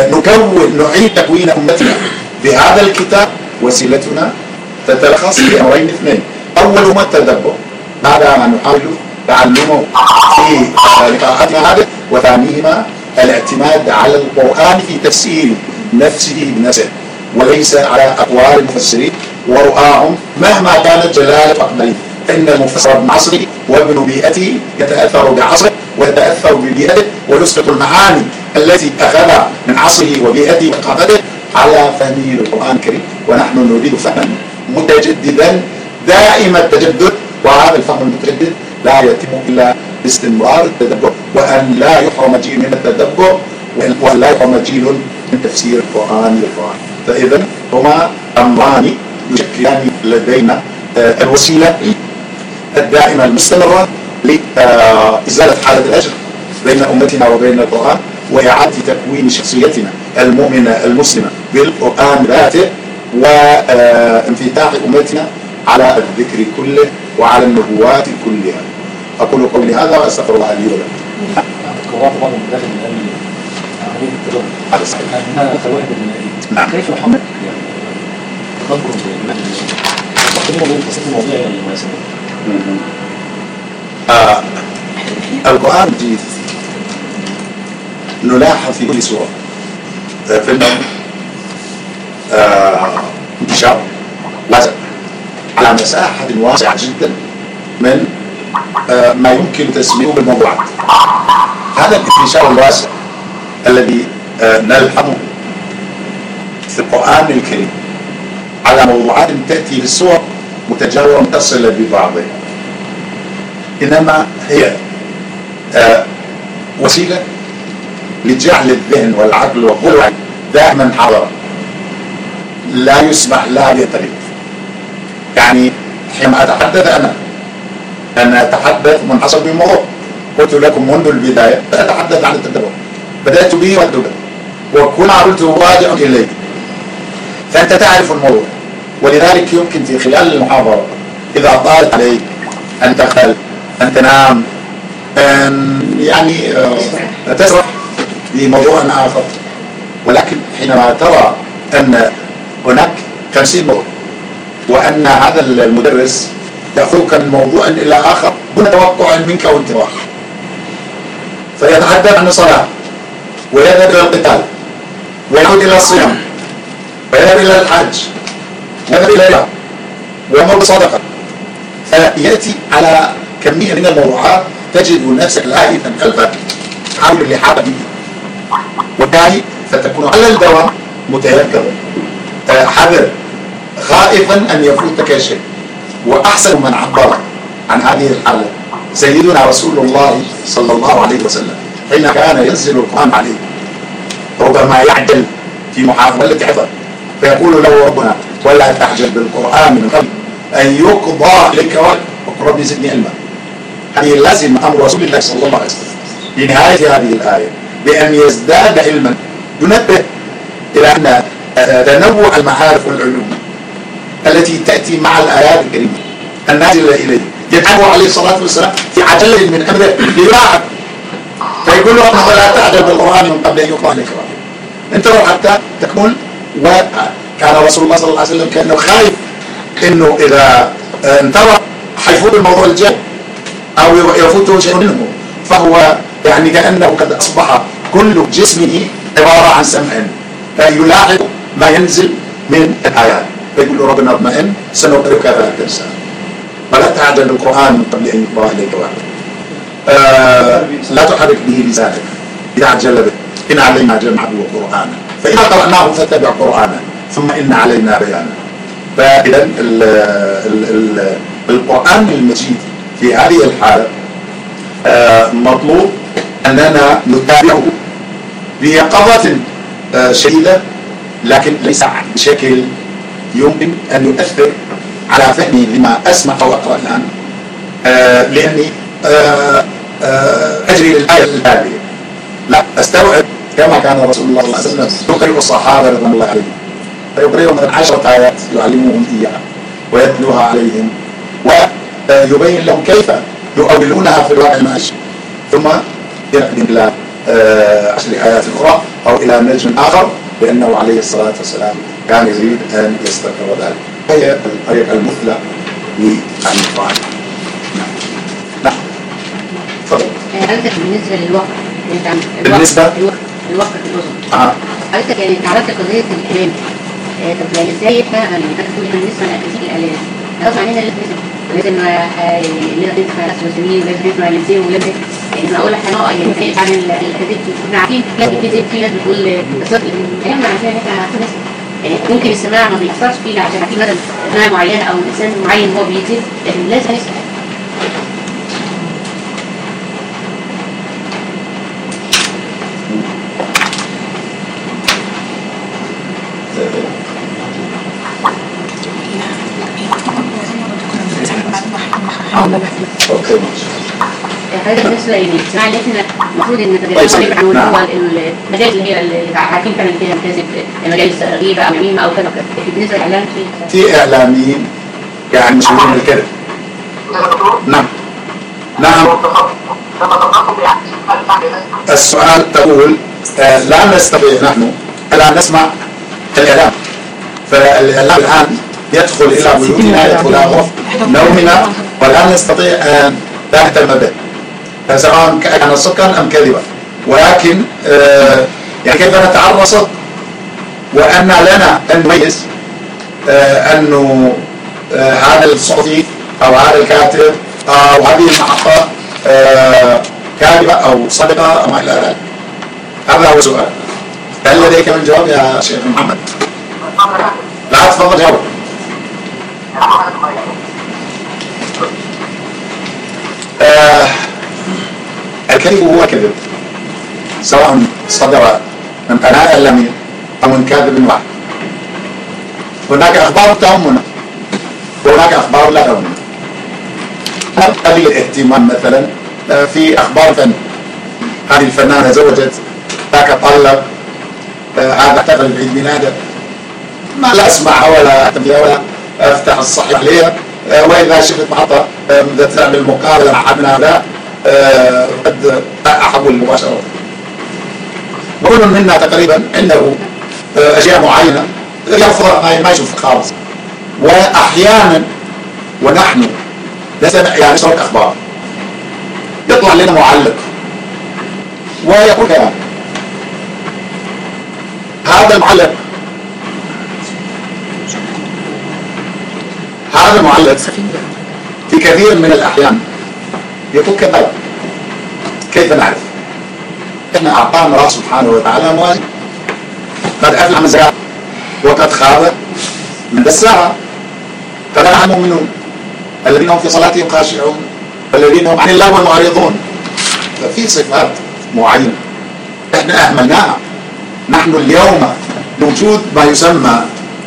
نعيد تكوين أمتنا بهذا الكتاب؟ وسيلتنا تتلخص في أمرين اثنين: أولهما التدبر بعد ما نحاول تعلمه في لقاءاتنا هذه، وثانيهما الاعتماد على القرآن في تفسير نفسه بنفسه، وليس على أقوال المفسرين ورؤاهم مهما كانت جلالة أقدارهم. فإن المفسر ابن عصره وابن بيئته يتأثر بعصره ويتأثر ببيئته، ويسقط المعاني التي أخذها من عصره وبيئته وثقافته على فهمه للقرآن الكريم. ونحن نريد فهما متجددا دائم التجدد، وهذا الفهم المتجدد لا يتم إلا باستمرار التدبر، وأن لا يحرم جيل من التدبر، وأن لا يحرم جيل من تفسير القرآن للقرآن. فإذا هما أمران يشكلان لدينا الوسيلة الدائمة المستمرة لإزالة حالة الأجر بين أمتنا وبين القرآن، وإعادة تكوين شخصيتنا المؤمنة المسلمة بالقرآن ذاته، وانفتاح أمتنا على الذكر كله وعلى النبوات كلها. أقول قولي هذا وأستغفر الله لي ولكم. القراءة طبعا داخل عملية التدبر. هذا صحيح. أنها أكثر واحدة من الأئمة. كيف محمد يعني تدبر تقديمه بين التصنيف الموضوعي والمناسبة؟ القرآن الجديد نلاحظ في كل سورة في انتشار واسع على مساحة واسعة جدا من ما يمكن تسميته بالموضوعات. هذا الانتشار الواسع الذي نلحظه في القرآن الكريم على موضوعات تأتي في السور متجاورة متصلة ببعضها، إنما هي وسيلة لجعل الذهن والعقل والقلب دائما حاضرا، لا يسمح لها بينطلق. يعني حينما أتحدث أنا أتحدث منحصر بموضوع، قلت لكم منذ البداية أتحدث عن التدبر، بدأت به والتدبر، وكل عرضته راجع إليه، فأنت تعرف الموضوع. ولذلك يمكن في خلال المحاضرة إذا طالت عليك أن تغفل، أن تنام، أن يعني تسرح بموضوع آخر، ولكن حينما ترى أن هناك 50 موضوع، وأن هذا المدرس يأخذك من موضوع إلى آخر دون توقع منك وانتظار، فيتحدث عن الصلاة ويذهب إلى القتال ويعود إلى الصيام ويذهب إلى الحج ويذهب إلى الرياض ويأمر بالصدقة، فيأتي على كمية من الموضوعات تجد نفسك لاهثا خلفك حول اللحاق به، وبالتالي فتكون على الدوام متيقظا حذر خائفا أن يفوتك شيء. وأحسن من عبر عن هذه الحالة سيدنا رسول الله صلى الله عليه وسلم حين كان ينزل القرآن عليه، ربما يعجل في محاولة حفظه فيقول له ربنا ولا تعجل بالقرآن من قبل أن يقضى إليك وقل ربي زدني علما. هذه لازم أمر رسول الله صلى الله عليه وسلم في نهاية هذه الآية بأن يزداد علما، ينبه إلى أن تنوع المعارف والعلوم التي تأتي مع الآيات الكريمة النازلة إليه يجعله عليه الصلاة والسلام في عجلة من أمره ليراعب، فيقول له ولا تعجل بالقرآن من قبل أن يقضى إليك وحيه، انتظر حتى تكمل. وكان رسول الله صلى الله عليه وسلم كأنه خايف إنه إذا انتظر حيفوت الموضوع الجاي أو يفوته شيء منه، فهو يعني كأنه قد أصبح كل جسمه عبارة عن سمع فيلاحظ ما ينزل من الآيات، فيقول له ربنا اطمئن سنقرئك فلا تنسى ولا تعجل بالقرآن من قبل أن يقضى إليك وحيه. لا تحرك به لسانك لتعجل به إن علينا جمعه وقرآنه فإذا قرأناه فاتبع قرآنه ثم إن علينا بيانه. فإذا القرآن المجيد في هذه الحالة مطلوب أننا نتابعه بيقظة شديدة، لكن ليس بشكل يمكن أن يؤثر على فهمي لما أسمع أو أقرأ الآن، لأني أجري للآية التالية، لا أستوعب كما كان رسول الله صلى الله عليه وسلم يقرئ الصحابة رضوان الله عليهم، فيقرئهم 10 آيات يعلمهم إياها ويتلوها عليهم ويبين لهم كيف يؤولونها في الواقع المعيشي، ثم يقدم إلى 10 آيات أخرى أو إلى نجم آخر، لأنه عليه الصلاة والسلام كان يريد أن يستقر ذلك. هي الطريقة المثلى للقرآن. نعم. تفضل. حضرتك بالنسبة للوقت بالنسبة الوقت الأذن حضرتك يعني تعرضت قضية الإعلام، طب يعني إزاي إحنا يعني تقول إحنا نسمع الأكاذيب الإعلام؟ غصب عننا لازم نسمع ناس مسلمين ولازم نسمع الإنسان ولازم يعني أنا أقول لك أنا يعني عن الأكاذيب كنا عارفين في ناس بتقول الصدق إحنا عشان إحنا يعني ممكن السماع ما بيحصلش فينا عشان في مثلا سماع معينة أو إنسان معين هو بيكذب، لكن لازم نسمع. اوكي هذا بالنسبه للاجتماع اللي احنا المفروض ان نتجنبه عنه هو المجال اللي هي اللي عارفين فعلا فيها الكذب، مجال غيبه او نميمه او كذا. بالنسبه للاعلام في اعلاميين يعني مشهورين بالكذب. نعم نعم. السؤال تقول لا نستطيع نحن ألا نسمع الإعلام، فالإعلام الآن يدخل إلى بيوتنا يدخل إلى غرف نومنا ولا نستطيع أن نهتم به سواء كان صدقا أم كذبا، ولكن يعني كيف نتعرض صدق وأن لنا أن نميز أنه هذا الصحفي أو هذا الكاتب أو هذه المحطة كاذبة أو صدقة أو ما إلى ذلك. هذا هو السؤال. هل لديك من جواب يا شيخ محمد؟ لا تفضل جاوب. الكذب هو كذب سواء صدر من قناة إعلامية أو من كاذب واحد. هناك أخبار تهمنا وهناك أخبار لا تهمنا. قليل الاهتمام مثلا في أخبار فن، هذه الفنانة زوجت ذاك طلق هذا احتفل بعيد ميلاده، ما لا أسمعها ولا أهتم بها ولا أفتح الصحيح عليها، وإذا شفت محطة تعمل مقابلة مع ابن هؤلاء قد أحول مباشرة. كل منا تقريبا عنده أشياء معينة يرفض ما يشوف خالص. واحيانا ونحن نسمع يعني نشرب اخبار، يطلع لنا معلق ويقول كلام، هذا المعلق في كثير من الاحيان يقول كذاب. كيف نعرف؟ احنا اعطانا الله سبحانه وتعالى موازين، قد افلح من زكاه وقد خاب من دساها، فلا المؤمنون الذين هم في صلاتهم خاشعون والذين هم عن اللغو معرضون. ففي صفات معينه احنا اهملناها. نحن اليوم لوجود ما يسمى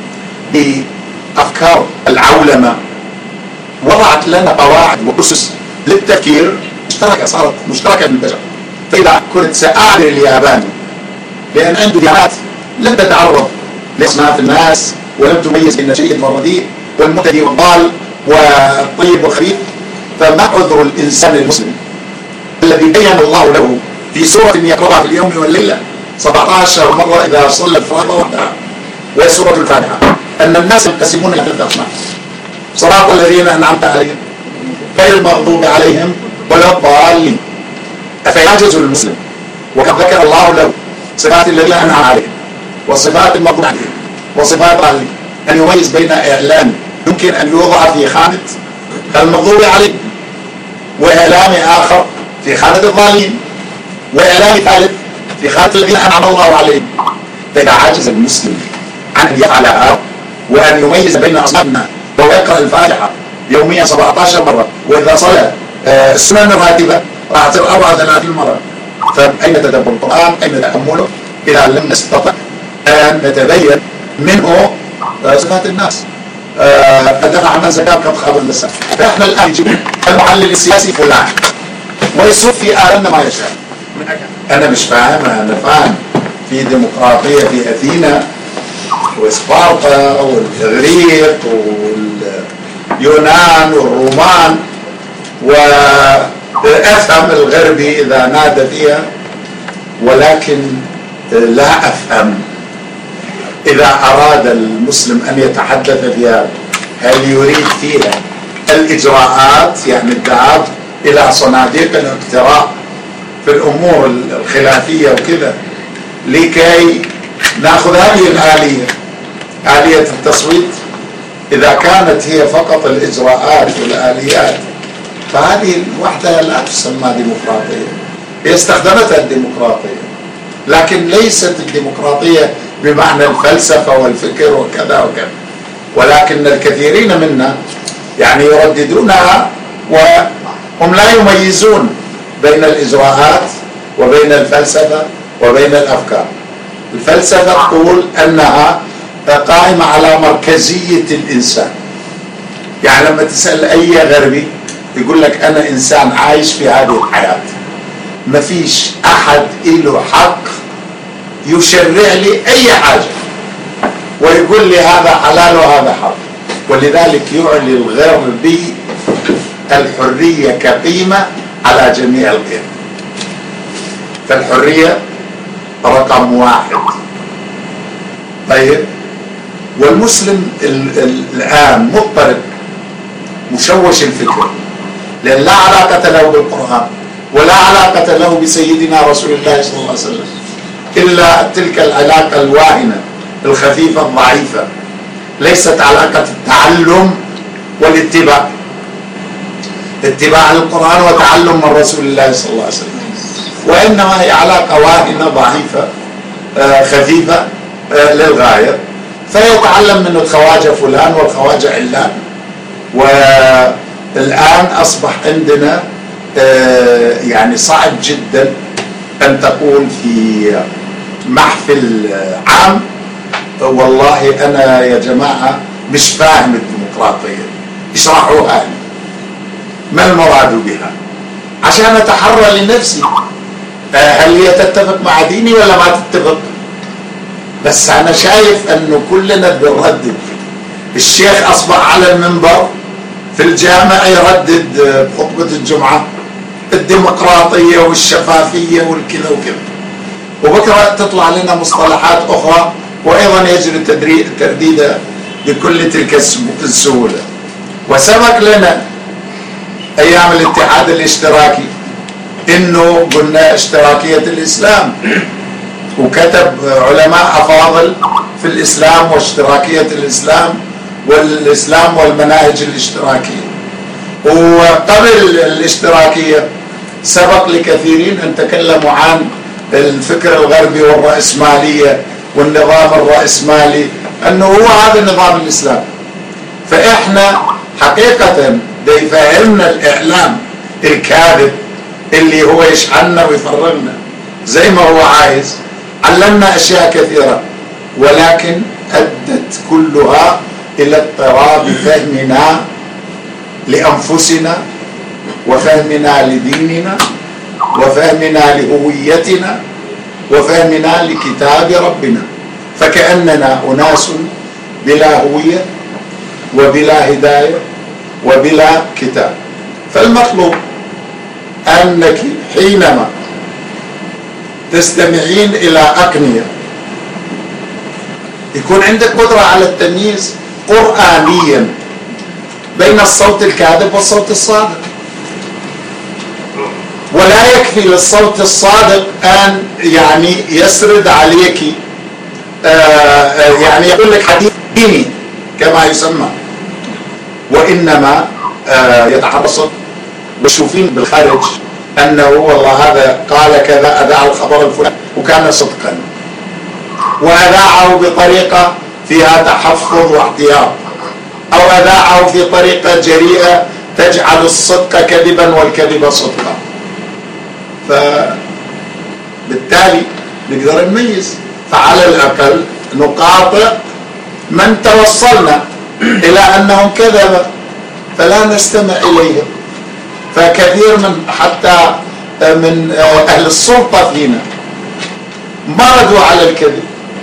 بافكار العولمه وضعت لنا قواعد واسس للتفكير صارت مشتركه بالبشر. فاذا كنت ساعذر الياباني لان عنده ديانات لم تتعرض لاصناف الناس ولم تميز بين الشيء والرديء والمهتدي والضال والطيب والخبيث، فما عذر الانسان المسلم الذي بين الله له في سوره يقراها في اليوم والليله 17 مره اذا صلى الفرائض وحدها، وهي سوره الفاتحه، ان الناس ينقسمون الى ثلاثه اصناف: صراط الذين انعمت عليهم غير المغضوب عليهم ولا الضالين. افيعجز المسلم وقد ذكر الله له صفات الذين انعم عليهم وصفات المغضوب عليهم وصفات الضالين ان يميز بين اعلان يمكن ان يوضع في خانه المغضوب عليهم، واعلام اخر في خانه الضالين، واعلام ثالث في خانه الذين انعم الله عليهم. فاذا عجز المسلم عن ان يفعل هذا وان يميز بين اصنافنا وهو يقرا الفاتحه يوميا 17 مره، واذا صلى السنن الراتبه راح تصير 34 مره، فاين تدبر القران؟ اين تامله اذا لم نستطع ان نتبين منه صفات الناس؟ قد دفع عنا زكاه قد خاب النساء. فاحنا الان نجيب المحلل السياسي فلان ويصف في آلنا ما يشاء. انا مش فاهم، انا فاهم في ديمقراطيه في اثينا واسبارتا والاغريق واليونان والرومان، وافهم الغربي اذا نادى فيها، ولكن لا افهم اذا اراد المسلم ان يتحدث فيها هل يريد فيها الاجراءات، يعني الذهاب الى صناديق الاقتراع في الامور الخلافيه وكذا لكي ناخذ هذه الاليه، اليه التصويت. اذا كانت هي فقط الاجراءات والاليات فهذه وحدها لا تسمى ديمقراطيه، هي استخدمتها الديمقراطيه، لكن ليست الديمقراطيه بمعنى الفلسفه والفكر وكذا وكذا، ولكن الكثيرين منا يعني يرددونها وهم لا يميزون بين الاجراءات وبين الفلسفه وبين الافكار. الفلسفه تقول انها قائمه على مركزيه الانسان، يعني لما تسال اي غربي يقول لك انا انسان عايش في هذه الحياه، ما فيش احد له حق يشرع لي اي حاجه ويقول لي هذا حلال وهذا حرام. ولذلك يعلي الغربي الحريه كقيمه على جميع القيم، فالحريه رقم واحد. طيب، والمسلم الان مضطرب مشوش الفكر، لأن لا علاقة له بالقرآن ولا علاقة له بسيدنا رسول الله صلى الله عليه وسلم إلا تلك العلاقة الواهنة الخفيفة الضعيفة، ليست علاقة التعلم والاتباع، اتباع القرآن وتعلم من رسول الله صلى الله عليه وسلم، وإنما هي علاقة واهنة ضعيفة خفيفة للغاية. فيتعلم من الخواجة فلان والخواجة علان. والآن أصبح عندنا يعني صعب جدا أن تقول في محفل عام والله أنا يا جماعة مش فاهم الديمقراطية، اشرحوها لي ما المراد بها عشان أتحرى لنفسي هل هي تتفق مع ديني ولا ما تتفق. بس أنا شايف أنه كلنا بنردد. الشيخ أصبح على المنبر في الجامع يردد بخطبة الجمعة الديمقراطية والشفافية والكذا وكذا، وبكرة تطلع لنا مصطلحات أخرى وأيضا يجري ترديدها بكل تلك السهولة. وسبق لنا أيام الاتحاد الاشتراكي إنه قلنا اشتراكية الإسلام، وكتب علماء أفاضل في الإسلام واشتراكية الإسلام والإسلام والمناهج الاشتراكية. وقبل الاشتراكية سبق لكثيرين أن تكلموا عن الفكر الغربي والرأسمالية والنظام الرأسمالي أنه هو هذا النظام الإسلامي. فإحنا حقيقة يفهمنا الإعلام الكاذب اللي هو يشحننا ويفرغنا زي ما هو عايز، علمنا أشياء كثيرة، ولكن أدت كلها إلى اضطراب فهمنا لأنفسنا وفهمنا لديننا وفهمنا لهويتنا وفهمنا لكتاب ربنا. فكأننا أناس بلا هوية وبلا هداية وبلا كتاب. فالمطلوب أنك حينما تستمعين إلى أقنية يكون عندك قدرة على التمييز قرآنيا بين الصوت الكاذب والصوت الصادق. ولا يكفي للصوت الصادق أن يعني يسرد عليك يعني يقول لك حديث ديني كما يسمى، وإنما يتحرص وشوفين بالخارج أنه والله هذا قال كذا، أذاع الخبر الفلاني وكان صدقا، وأذاعه بطريقة فيها تحفظ واحتياط، أو أذاعه في طريقة جريئة تجعل الصدق كذبا والكذب صدقا. فبالتالي نقدر نميز، فعلى الأقل نقاطع من توصلنا إلى أنهم كذبة فلا نستمع إليهم. فكثير من حتى من أهل السلطة فينا مرضوا على الكذب،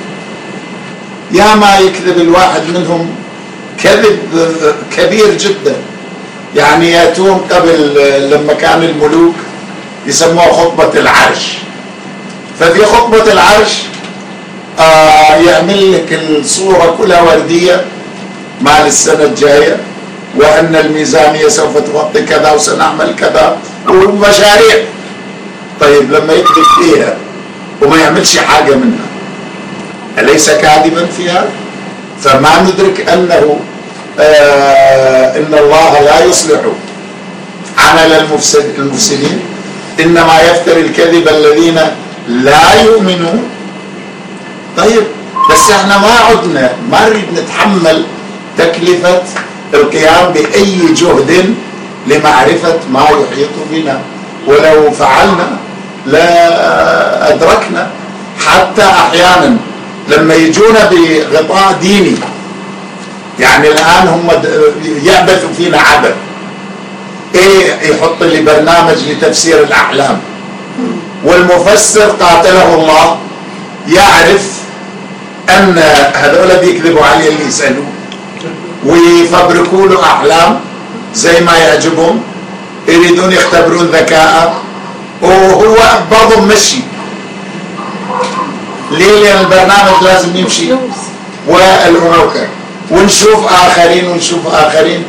يا ما يكذب الواحد منهم كذب كبير جدا. يعني يأتون قبل لما كان الملوك يسموها خطبة العرش، ففي خطبة العرش يعمل لك الصورة كلها وردية مع السنة الجاية، وأن الميزانية سوف تغطي كذا وسنعمل كذا ومشاريع. طيب لما يكذب فيها وما يعملش حاجة منها أليس كاذبا فيها؟ فما ندرك أنه إن الله لا يصلح عمل المفسدين، إنما يفتري الكذب الذين لا يؤمنون. طيب بس احنا ما نريد نتحمل تكلفة القيام بأي جهد لمعرفة ما يحيط بنا، ولو فعلنا لا أدركنا. حتى أحيانا لما يجونا بغطاء ديني، يعني الآن هم يعبثوا فينا عبث، إيه يحط لي برنامج لتفسير الأحلام، والمفسر قاتله الله يعرف أن هذول بيكذبوا عليه اللي يسألوه ويفبركوا له أحلام زي ما يعجبهم، يريدون يختبرون ذكاءه، وهو برضه مشي. ليه؟ لأن البرنامج لازم يمشي والأمور كده. ونشوف آخرين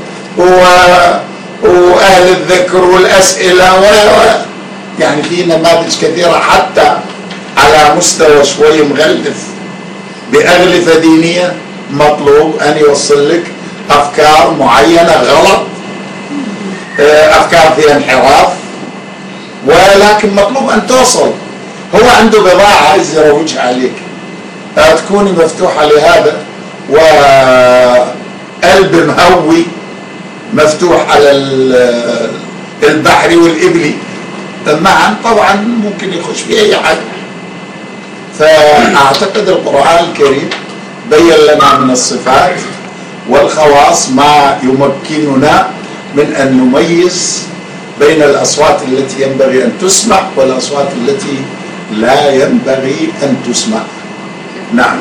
وأهل الذكر والأسئلة يعني في نماذج كثيرة حتى على مستوى شوي مغلف بأغلفة دينية. مطلوب أن يوصل لك أفكار معينة غلط، أفكار فيها انحراف، ولكن مطلوب أن توصل. هو عنده بضاعة عايز يروجها عليك، تكوني مفتوحة لهذا، وقلب مهوي مفتوح على البحر والإبلي معا، طبعا ممكن يخش في أي حاجة. فأعتقد القرآن الكريم بين لنا من الصفات والخواص ما يمكننا من أن نميز بين الأصوات التي ينبغي أن تسمع والأصوات التي لا ينبغي أن تسمع. نعم.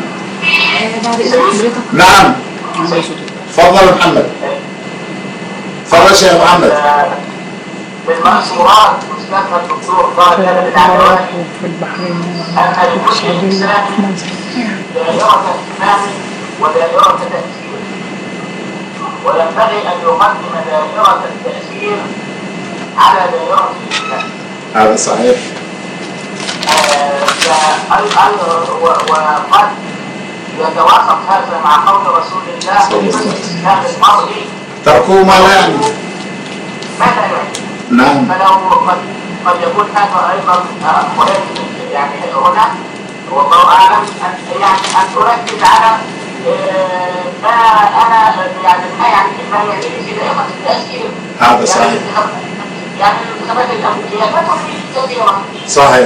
نعم. تفضل محمد. تفضل شيخ محمد. بالمأثورات أستاذنا الدكتور ظاهر العلوي في البحرين أن جبريل الإنسان دائرة إيمان ودائرة تأثير، وينبغي أن يقدم دائرة التأثير على دائرة الإيمان. هذا صحيح. وقد يتوافق هذا مع قول رسول الله في إسلام المرء تركوا ما لا يعني. ما لا يعني. نعم. فلو قد يكون هذا أيضا مهم يعني هنا والله أعلم يعني أن أركز على ما أنا يعني ما يعني في دائرة التأثير. هذا صحيح. يعني الانتخابات الأمريكية لا تفيد كثيرا. صحيح.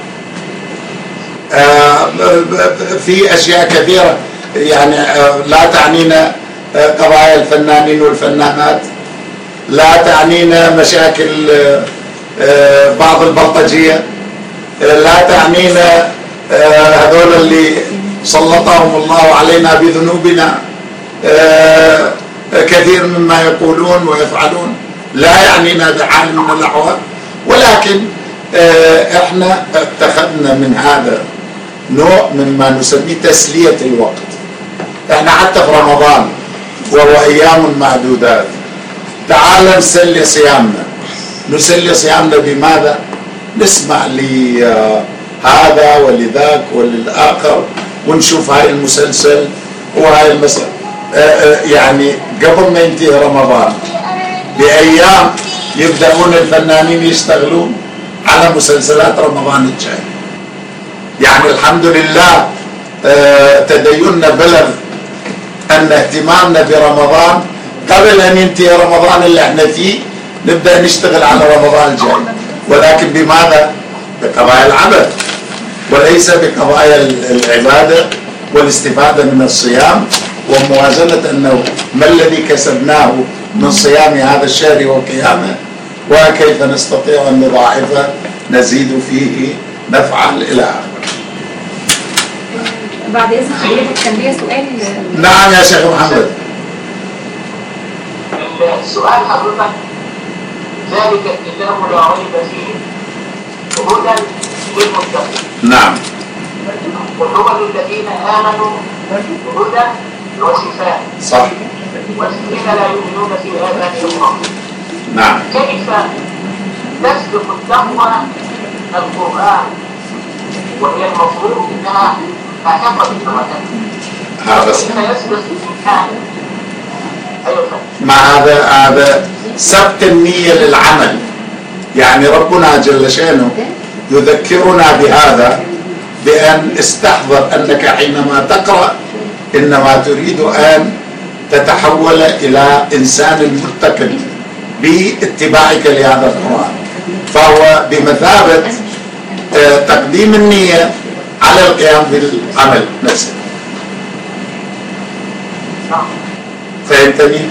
في أشياء كثيرة يعني لا تعنينا قضايا الفنانين والفنانات، لا تعنينا مشاكل بعض البلطجية، لا تعنينا هذول اللي سلطهم الله علينا بذنوبنا كثير مما يقولون ويفعلون، لا يعنينا بحال من الأحوال، ولكن احنا اتخذنا من هذا نوع مما نسميه تسلية الوقت. احنا حتى في رمضان وهو ايام معدودات تعال نسلي صيامنا. نسلي صيامنا بماذا؟ نسمع لهذا ولذاك وللآخر ونشوف هاي المسلسل وهاي المسألة. يعني قبل ما ينتهي رمضان بأيام يبدأون الفنانين يشتغلون على مسلسلات رمضان الجاي. يعني الحمد لله تديننا بلغ أن اهتمامنا برمضان قبل أن ينتهي رمضان اللي احنا فيه نبدأ نشتغل على رمضان الجاي. ولكن بماذا؟ بقضايا العمل وليس بقضايا العبادة والاستفادة من الصيام وموازنة أنه ما الذي كسبناه من صيام هذا الشهر وقيامه وكيف نستطيع أن نضاعفه نزيد فيه نفعل إلى آخره. بعد إذن حضرتك كان ليا سؤال. نعم يا شيخ محمد. السؤال حضرتك ذلك الكتاب لا ريب فيه هدى للمتقين. نعم. وهدى للذين آمنوا هدى وشفاء. صح. والذين لا يؤمنون في آذانهم. نعم. كيف تسبق التقوى القرآن وهي المفروض انها تعتقد بالقرآن؟ هذا كيف يسبق الإمكان؟ مع هذا سبق النية للعمل. يعني ربنا جل شانه يذكرنا بهذا بأن استحضر أنك حينما تقرأ إنما تريد أن تتحول إلى إنسان متقن باتباعك لهذا القرآن، فهو بمثابة تقديم النية على القيام بالعمل نفسه. فهمتني؟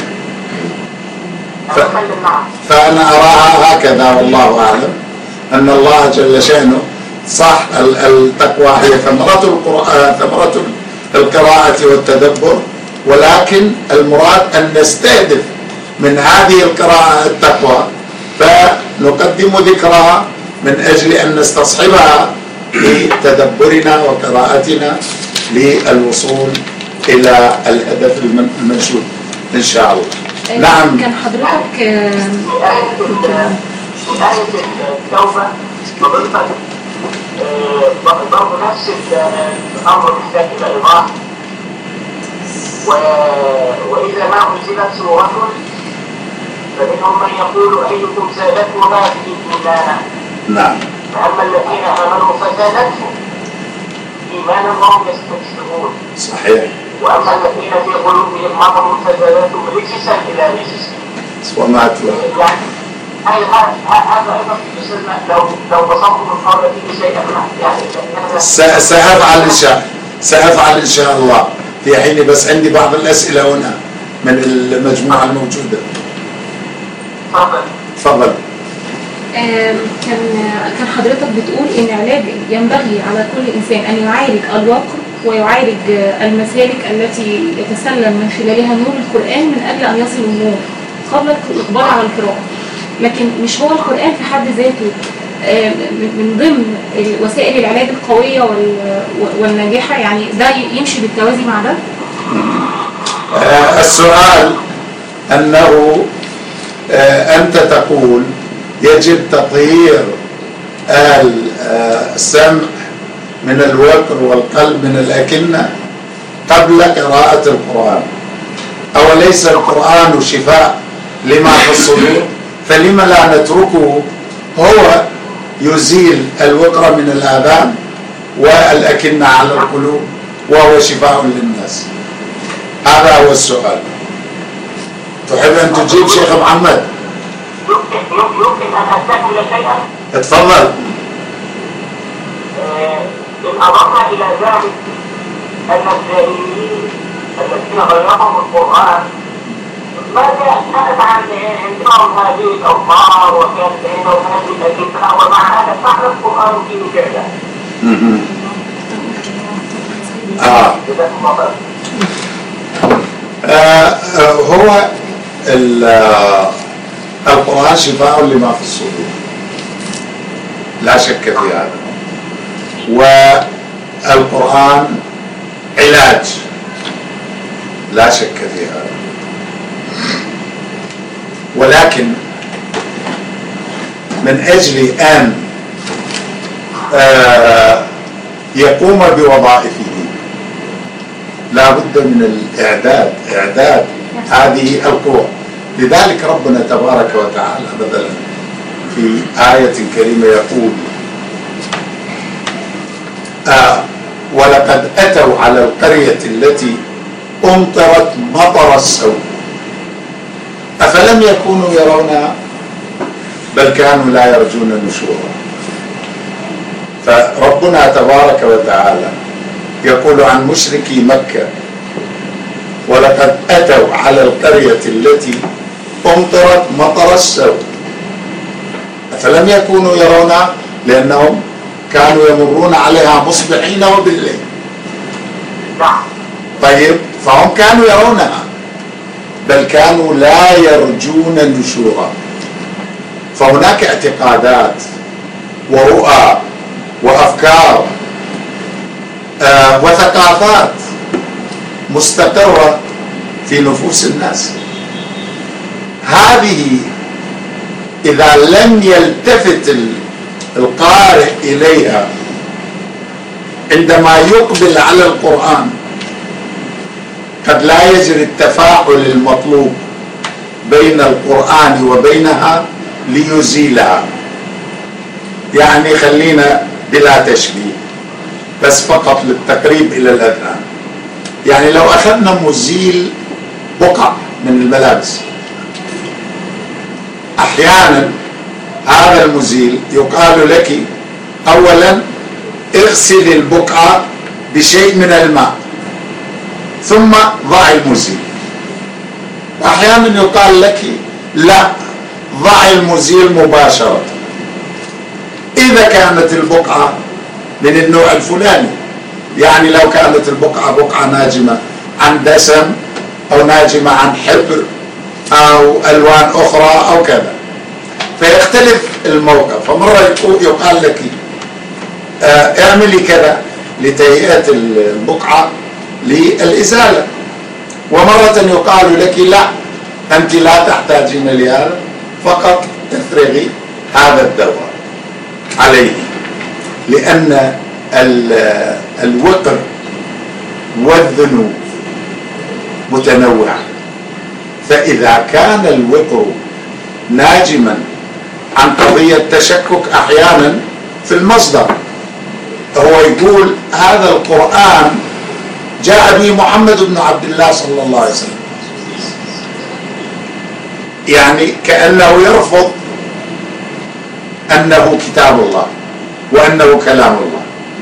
فأنا أراها هكذا والله أعلم، أن الله جل شأنه صح التقوى هي ثمرة القرآن، ثمرة القراءة والتدبر، ولكن المراد أن نستهدف من هذه القراءة التقوى، فنقدم ذكرها من أجل أن نستصحبها لتدبرنا وقراءتنا للوصول إلى الهدف المنشود إن شاء الله. نعم. كان حضرتك في آية التوبة فضلت برضه نفس الأمر محتاج إلى إيضاح. وإذا ما أنزلت سورة فمنهم من يقول أيكم زادته هذه إيمانا. نعم. فأما الذين آمنوا فزادتهم إيمانا وهم يستبشرون. صحيح. وأما الذين في قلوبهم مرض فزادتهم رجسا إلى رجس وماتوا. يعني هذا أيضا لو بصمت من قولته شيئا يعني سأفعل إن شاء الله في حين، بس عندي بعض الأسئلة هنا من المجموعة الموجودة. تفضل. كان حضرتك بتقول إن علاج ينبغي على كل إنسان أن يعالج الواقع ويعالج المسالك التي يتسلم من خلالها نور القرآن من أجل أن يصل النور قبل الإقبال على القراءة، لكن مش هو القرآن في حد ذاته من ضمن وسائل العلاج القوية والناجحة، يعني ده يمشي بالتوازي مع ده؟ السؤال أنه أنت تقول يجب تطهير السمع من الوقر والقلب من الأكنة قبل قراءة القرآن، أوليس القرآن شفاء لما في الصدور؟ فلما لا نتركه هو يزيل الوقر من الآذان والأكنة على القلوب وهو شفاء للناس؟ هذا هو السؤال. تحب أن تجيب شيخ محمد؟ يمكن أن أستكمل شيئا؟ اتفضل. إن أضفنا إلى ذلك أن الزائرين الذين غيرهم القرآن ماذا نأت عندهم هذه الأوقار وكانت عندهم هذه الأجهزة، ومع هذا فعل القرآن فيه فعلا. هو القرآن شفاء لما في الصدور، لا شك في هذا، والقرآن علاج، لا شك في هذا. ولكن من أجل أن يقوم بوظائفه لا بد من إعداد هذه القوى. لذلك ربنا تبارك وتعالى مثلا في آية كريمة يقول ولقد أتوا على القرية التي أمطرت مطر السوء أفلم يكونوا يرونها بل كانوا لا يرجون نشورا. فربنا تبارك وتعالى يقول عن مشركي مكة ولقد أتوا على القرية التي أمطرت مطر السوء أفلم يكونوا يرونها، لأنهم كانوا يمرون عليها مصبحين وبالليل. طيب فهم كانوا يرونها بل كانوا لا يرجون نشورا. فهناك اعتقادات ورؤى وأفكار وثقافات مستقرة في نفوس الناس، هذه إذا لم يلتفت القارئ إليها عندما يقبل على القرآن قد لا يجري التفاعل المطلوب بين القرآن وبينها ليزيلها. يعني خلينا بلا تشبيه بس فقط للتقريب إلى الأذهان. يعني لو أخذنا مزيل بقع من الملابس، أحيانا هذا المزيل يقال لك أولا اغسل البقعة بشيء من الماء ثم ضع المزيل، وأحيانا يقال لك لا، ضع المزيل مباشرة إذا كانت البقعة من النوع الفلاني. يعني لو كانت البقعة بقعة ناجمة عن دسم أو ناجمة عن حبر أو ألوان أخرى أو كذا فيختلف الموقف. فمرة يقال لك اعملي كذا لتهيئة البقعة للإزالة، ومرة يقال لك لا، أنت لا تحتاجين لهذا، فقط تفرغي هذا الدواء عليه. لأن الوقر والذنوب متنوعة، فإذا كان الوقر ناجما عن قضية تشكك أحيانا في المصدر، هو يقول هذا القرآن جاء به محمد بن عبد الله صلى الله عليه وسلم، يعني كأنه يرفض أنه كتاب الله وأنه كلام الله.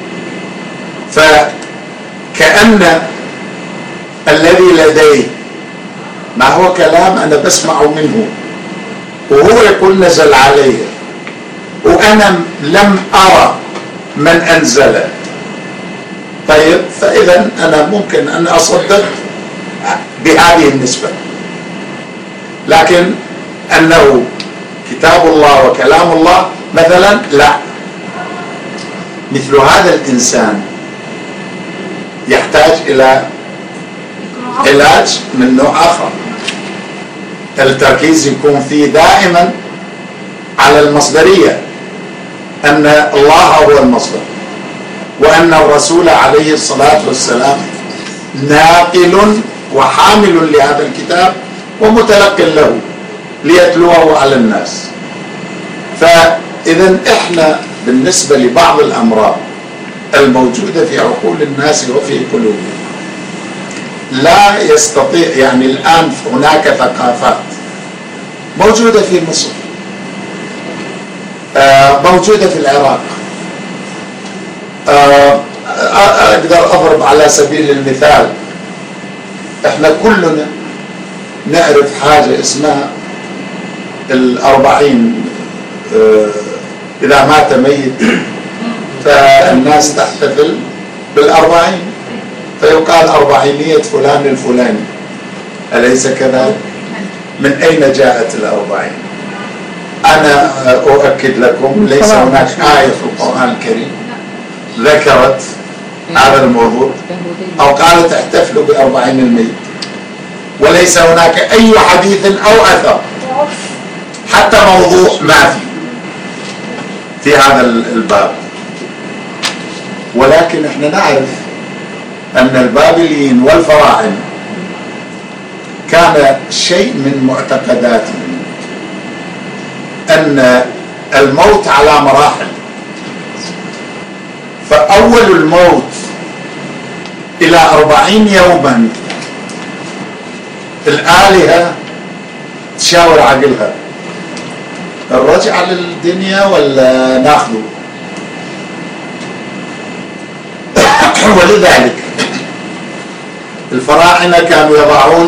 فكأن الذي لديه ما هو كلام أنا بسمع منه وهو يقول نزل علي وأنا لم أرى من أنزله. طيب فإذا أنا ممكن أن أصدق بهذه النسبة، لكن أنه كتاب الله وكلام الله مثلا لا، مثل هذا الإنسان يحتاج إلى علاج من نوع آخر. التركيز يكون فيه دائما على المصدرية، أن الله هو المصدر، وأن الرسول عليه الصلاة والسلام ناقل وحامل لهذا الكتاب ومتلق له ليتلوه على الناس. فإذا إحنا بالنسبة لبعض الأمراض الموجودة في عقول الناس وفي قلوبهم لا يستطيع، يعني الآن هناك ثقافات موجودة في مصر، موجودة في العراق. أقدر أضرب على سبيل المثال، إحنا كلنا نعرف حاجة اسمها 40. إذا مات ميت فالناس تحتفل 40، فيقال 40 فلان الفلاني، أليس كذلك؟ من أين جاءت 40؟ أنا أؤكد لكم ليس هناك آية في القرآن الكريم ذكرت هذا الموضوع أو قالت احتفلوا ب40 الميت، وليس هناك أي حديث أو أثر حتى موضوع ما في هذا الباب. ولكن احنا نعرف أن البابليين والفراعنة كان شيء من معتقداتهم أن الموت على مراحل، فأول الموت إلى 40 يوما الآلهة تشاور عقلها، الرجعة للدنيا ولا ناخذه؟ ولذلك الفراعنة كانوا يضعون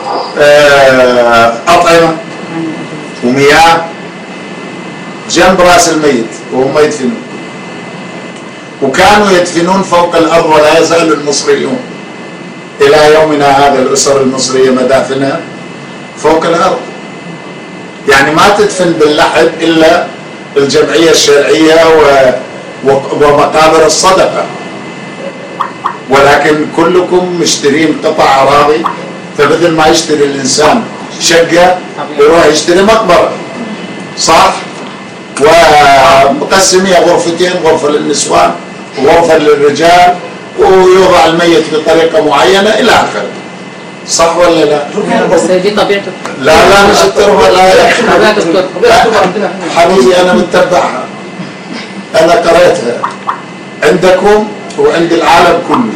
أطعمة ومياه جنب رأس الميت وهم يدفنون، وكانوا يدفنون فوق الأرض، ولا يزال المصريون إلى يومنا هذا الأسر المصرية مدافنها فوق الأرض. يعني ما تدفن باللحد إلا الجمعية الشرعية ومقابر الصدقة، ولكن كلكم مشترين قطع أراضي، فبدل ما يشتري الإنسان شقة يروح يشتري مقبرة، صح؟ ومقسمية غرفتين، غرفة للنسوان وغرفة للرجال، ويوضع الميت بطريقة معينة إلى آخره، صح ولا لا؟ بس دي طبيعته. لا مش التربة، لا طبيعة التربة حبيبي أنا متبعها، أنا قرأتها عندكم وعند العالم كله.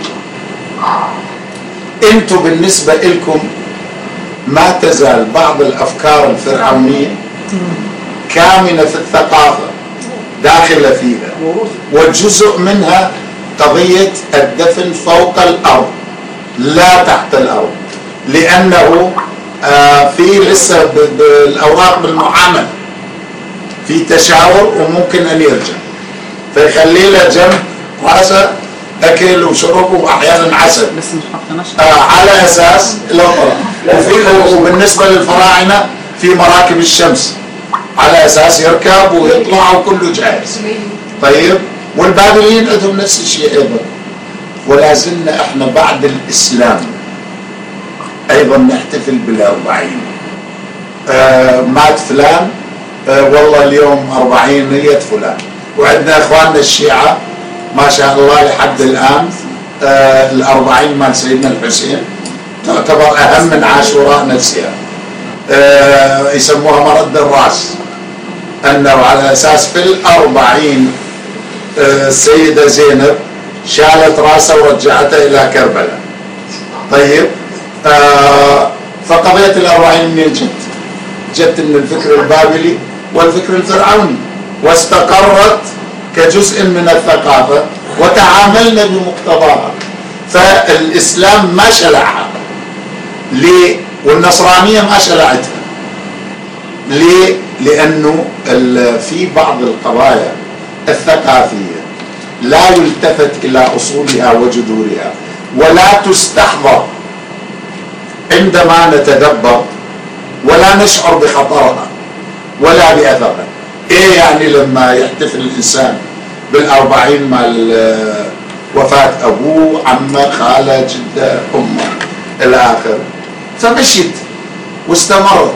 انتوا بالنسبة لكم ما تزال بعض الأفكار الفرعونية كامنة في الثقافة داخلة فيها، وجزء منها قضية الدفن فوق الأرض لا تحت الأرض، لأنه في لسه بالأوراق بالمعاملة في تشاور وممكن أن يرجع، فيخلي له جنب راسه أكل وشرب وأحيانا عسل، بس مش حاطيناش على أساس لو وبالنسبة للفراعنة في مراكب الشمس على أساس يركب ويطلع وكله جاهز. طيب، والبابليين عندهم نفس الشيء أيضا، ولا زلنا إحنا بعد الإسلام أيضا نحتفل بال40. مات فلان، والله اليوم 40 فلان. وعندنا إخواننا الشيعة ما شاء الله لحد الآن 40 مال سيدنا الحسين تعتبر أهم من عاشوراء نفسها، يسموها مرد الرأس، أنه على أساس في 40 السيدة زينب شالت رأسه ورجعته إلى كربلاء. طيب، فقضية 40 منين جت من الفكر البابلي والفكر الفرعوني، واستقرت كجزء من الثقافة وتعاملنا بمقتضاها. فالإسلام ما شلعها، ليه؟ والنصرانية ما شلعتها، ليه؟ لأنه في بعض القضايا الثقافية لا يلتفت إلى أصولها وجذورها، ولا تستحضر عندما نتدبر، ولا نشعر بخطرها ولا بأثرها. ايه يعني لما يحتفل الانسان بال40 مال وفاة ابوه، عمه، خاله، جده، امه الى اخره. فمشيت واستمرت.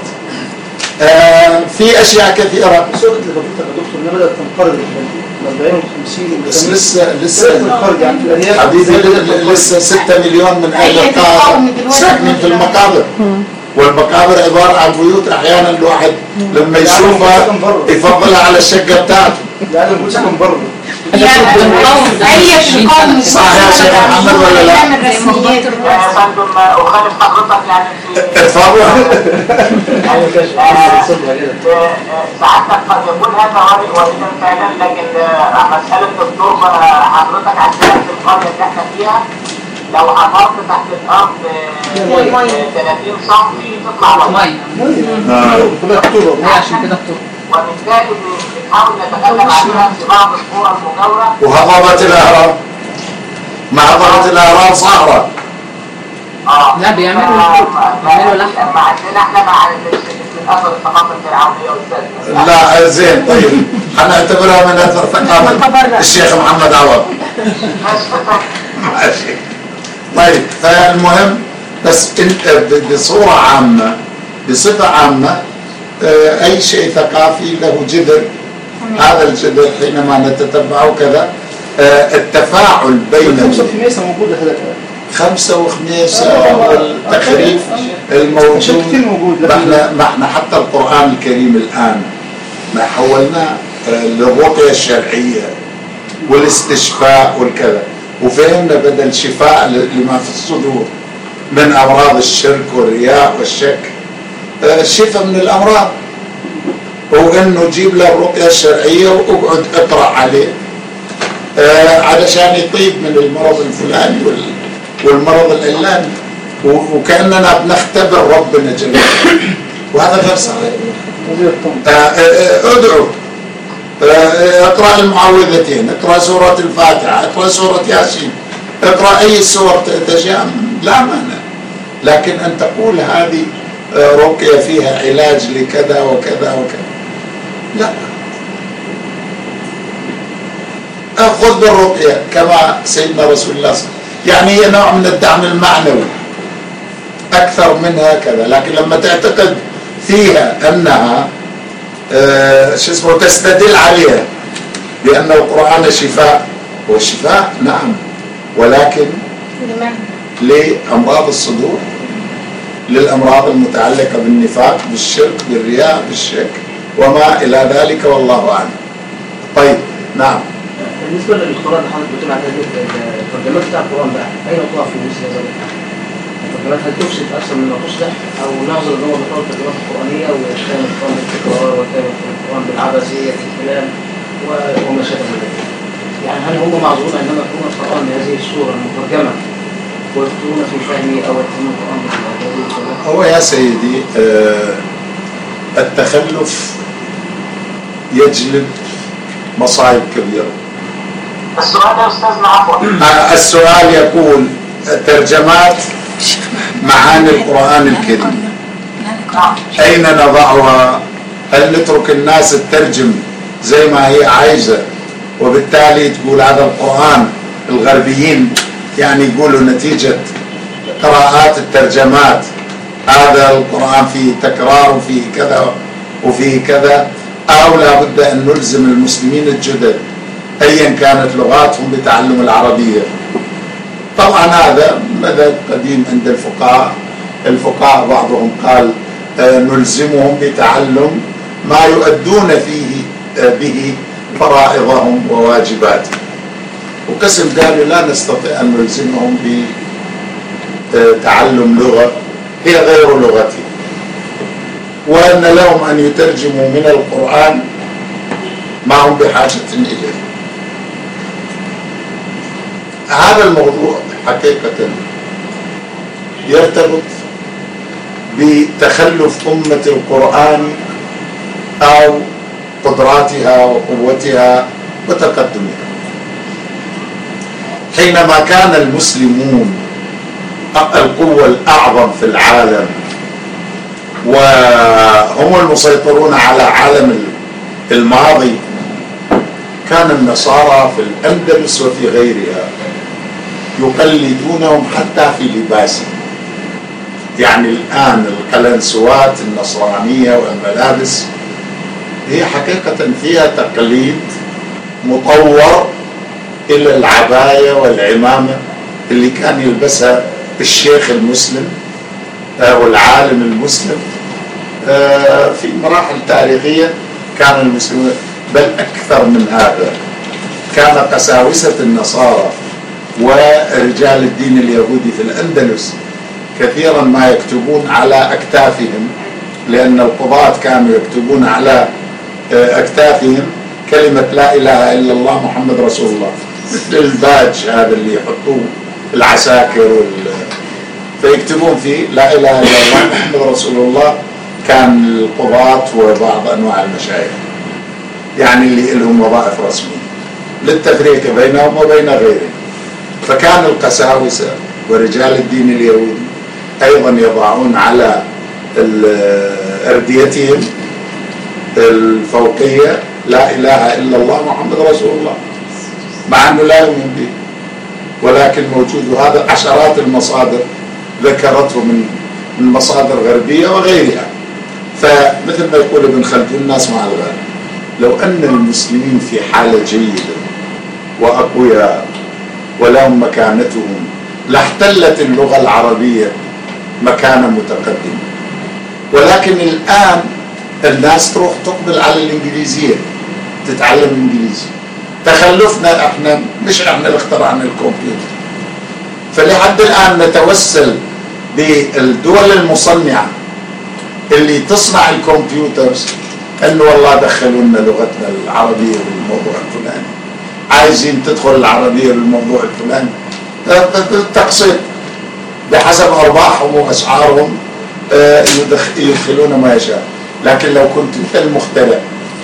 في اشياء كثيره. بس وقت اللي فضلتك يا دكتور انها بدات تنقرض من 40 و50، بس لسه تنقرض يعني في الارياف حبيبي، لسه 6 مليون من اهل القاهره ساكنين في المقابر، والمقابر عباره عن بيوت احيانا الواحد لما يشوفها يفضلها على الشقه بتاعته. يعني البيوت ساكن بره. هي في القوم صح يا شيخ محمد ولا لا؟ الرسميات يا فندم اخالف حضرتك يعني في اتفضل. ساعتك قد يكون هذا واردا فعلا، لكن مساله التربه حضرتك عندنا في القريه اللي احنا فيها لو حفرت تحت الارض 30 سم تطلع ميه. كلها خطوره. هي عشان كده خطوره. وبالتالي بنحاول نتكلم عليها في بعض القرى المجاوره. وهضبت الاهرام، مع هضبت الاهرام صحراء. لا بيعملوا لحم. مع عندنا احنا مع من اثر الثقافه الفرعونيه والسلف. لا زين، طيب هنعتبرها من اثر ثقافه الشيخ محمد عوض. ماشي. طيب فالمهم بس بصوره عامه، بصفه عامه، اي شيء ثقافي له جذر. هذا الجذر حينما نتتبعه كذا التفاعل بين خمسة وخميسة موجودة هذا. 5 وخميسة والتخريف الموجود. ما احنا حتى القرآن الكريم الآن ما حولناه للرقية الشرعية والاستشفاء والكذا، وفهمنا بدل شفاء لما في الصدور من أمراض الشرك والرياء والشك، الشفاء من الأمراض هو إنه جيب له الرقية الشرعية واقعد اقرأ عليه علشان يطيب من المرض الفلاني والمرض العلاني، وكأننا بنختبر ربنا جل وعلا، وهذا غير صحيح. ادعو، اقرأ المعوذتين، اقرأ سورة الفاتحة، اقرأ سورة ياسين، اقرأ أي سورة تشاء، لا مانع، لكن أن تقول هذه رقية فيها علاج لكذا وكذا وكذا، لا. خذ بالرقية كما سيدنا رسول الله صلى الله عليه وسلم، يعني هي نوع من الدعم المعنوي أكثر منها كذا، لكن لما تعتقد فيها أنها تستدل عليها بأن القرآن شفاء، هو شفاء نعم، ولكن لأمراض الصدور، للأمراض المتعلقة بالنفاق، بالشرك، بالرياء، بالشك وما إلى ذلك، والله أعلم. طيب نعم. بالنسبة للقراءة اللي حضرتك بتقول عليها دي، الترجمات بتاع القرآن بقى أين تقع في مثل هذا الحال؟ الترجمات هل تفسد أكثر من ما تصلح، أو نعذر إن هو بيقرأ الترجمات القرآنية ويتهم القرآن بالتكرار ويتهم القرآن بالعبثية في الكلام وما شابه ذلك؟ يعني هل هم معذورون عندما يكون القرآن بهذه الصورة المترجمة ويخطئون في فهمه أو يتهمون القرآن بهذه الصورة؟ هو يا سيدي التخلف يجلب مصائب كبيرة. السؤال يا أستاذنا عفوا. السؤال يقول ترجمات معاني القرآن الكريم أين نضعها؟ هل نترك الناس تترجم زي ما هي عايزة وبالتالي تقول هذا القرآن الغربيين يعني يقولوا نتيجة قراءات الترجمات هذا القرآن فيه تكرار وفيه كذا وفيه كذا، أو لا بد أن نلزم المسلمين الجدد أيا كانت لغاتهم بتعلم العربية؟ طبعا هذا مذهب قديم عند الفقهاء بعضهم قال نلزمهم بتعلم ما يؤدون فيه به فرائضهم وواجباتهم، وقسم قالوا لا نستطيع أن نلزمهم بتعلم لغة هي غير لغتهم، وأن لهم أن يترجموا من القرآن ما هم بحاجة إليه. هذا الموضوع حقيقة يرتبط بتخلف أمة القرآن أو قدراتها وقوتها وتقدمها. حينما كان المسلمون القوة الأعظم في العالم وهم المسيطرون على عالم الماضي كان النصارى في الأندلس وفي غيرها يقلدونهم حتى في لباسهم. يعني الآن القلنسوات النصرانية والملابس هي حقيقة فيها تقليد مطور إلى العباية والعمامة اللي كان يلبسها الشيخ المسلم أو العالم المسلم في مراحل تاريخية. كان المسلمون بل أكثر من هذا، كان قساوسة النصارى ورجال الدين اليهودي في الأندلس كثيرا ما يكتبون على أكتافهم، لأن القضاة كانوا يكتبون على أكتافهم كلمة لا إله إلا الله محمد رسول الله، مثل الباج هذا اللي يحطوه العساكر فيكتبون فيه لا إله إلا الله محمد رسول الله. كان القضاة وبعض أنواع المشايخ يعني اللي لهم وظائف رسمية للتفريق بينهم وبين غيرهم. فكان القساوسة ورجال الدين اليهودي أيضا يضعون على أرديتهم الفوقية لا إله إلا الله محمد رسول الله، مع أنه لا يؤمن به، ولكن موجود. وهذا عشرات المصادر ذكرته من مصادر غربية وغيرها. فمثل ما يقول ابن خلدون الناس مع الغالب، لو أن المسلمين في حالة جيدة وأقوياء ولهم مكانتهم لاحتلت اللغة العربية مكانة متقدمة. ولكن الآن الناس تروح تقبل على الإنجليزية، تتعلم إنجليزي. تخلفنا احنا، مش احنا اللي اخترعنا الكمبيوتر. فلحد الآن نتوسل بالدول المصنعة اللي تصنع الكمبيوترز انه والله دخلوا لنا لغتنا العربية بالموضوع الفلاني، عايزين تدخل العربية بالموضوع الفلاني، تقسيط بحسب أرباحهم وأسعارهم يدخلون ما يشاء. لكن لو كنت أنت المخترع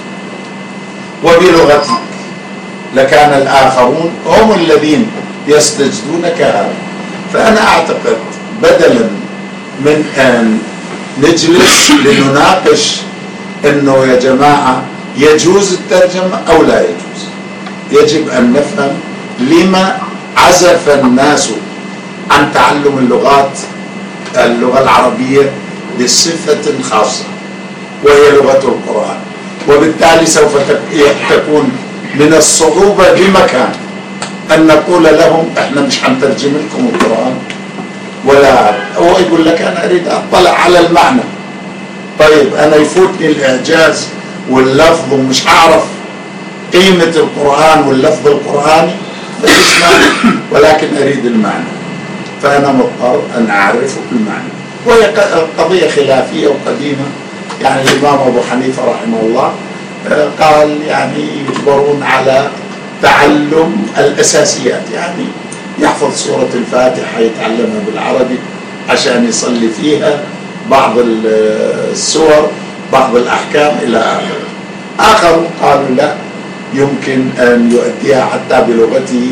وبلغتك لكان الآخرون هم الذين يستجدونك هذا. فأنا أعتقد بدلا من أن نجلس لنناقش أنه يا جماعة يجوز الترجمة أو لا يجوز، يجب أن نفهم لما عزف الناس عن تعلم اللغة العربية بصفة خاصة وهي لغة القرآن. وبالتالي سوف تكون من الصعوبة بمكان أن نقول لهم إحنا مش هنترجم لكم القرآن، ولا هو يقول لك أنا أريد أطلع على المعنى. طيب أنا يفوتني الإعجاز واللفظ ومش هعرف قيمة القرآن واللفظ القرآني، ولكن أريد المعنى، فأنا مضطر أن أعرفه بالمعنى. وهي قضية خلافية وقديمة. يعني الإمام أبو حنيفة رحمه الله قال يعني يجبرون على تعلم الأساسيات، يعني يحفظ سورة الفاتحة يتعلمها بالعربي عشان يصلي فيها، بعض السور، بعض الأحكام إلى آخره. آخر قالوا لا، يمكن أن يؤديها حتى بلغته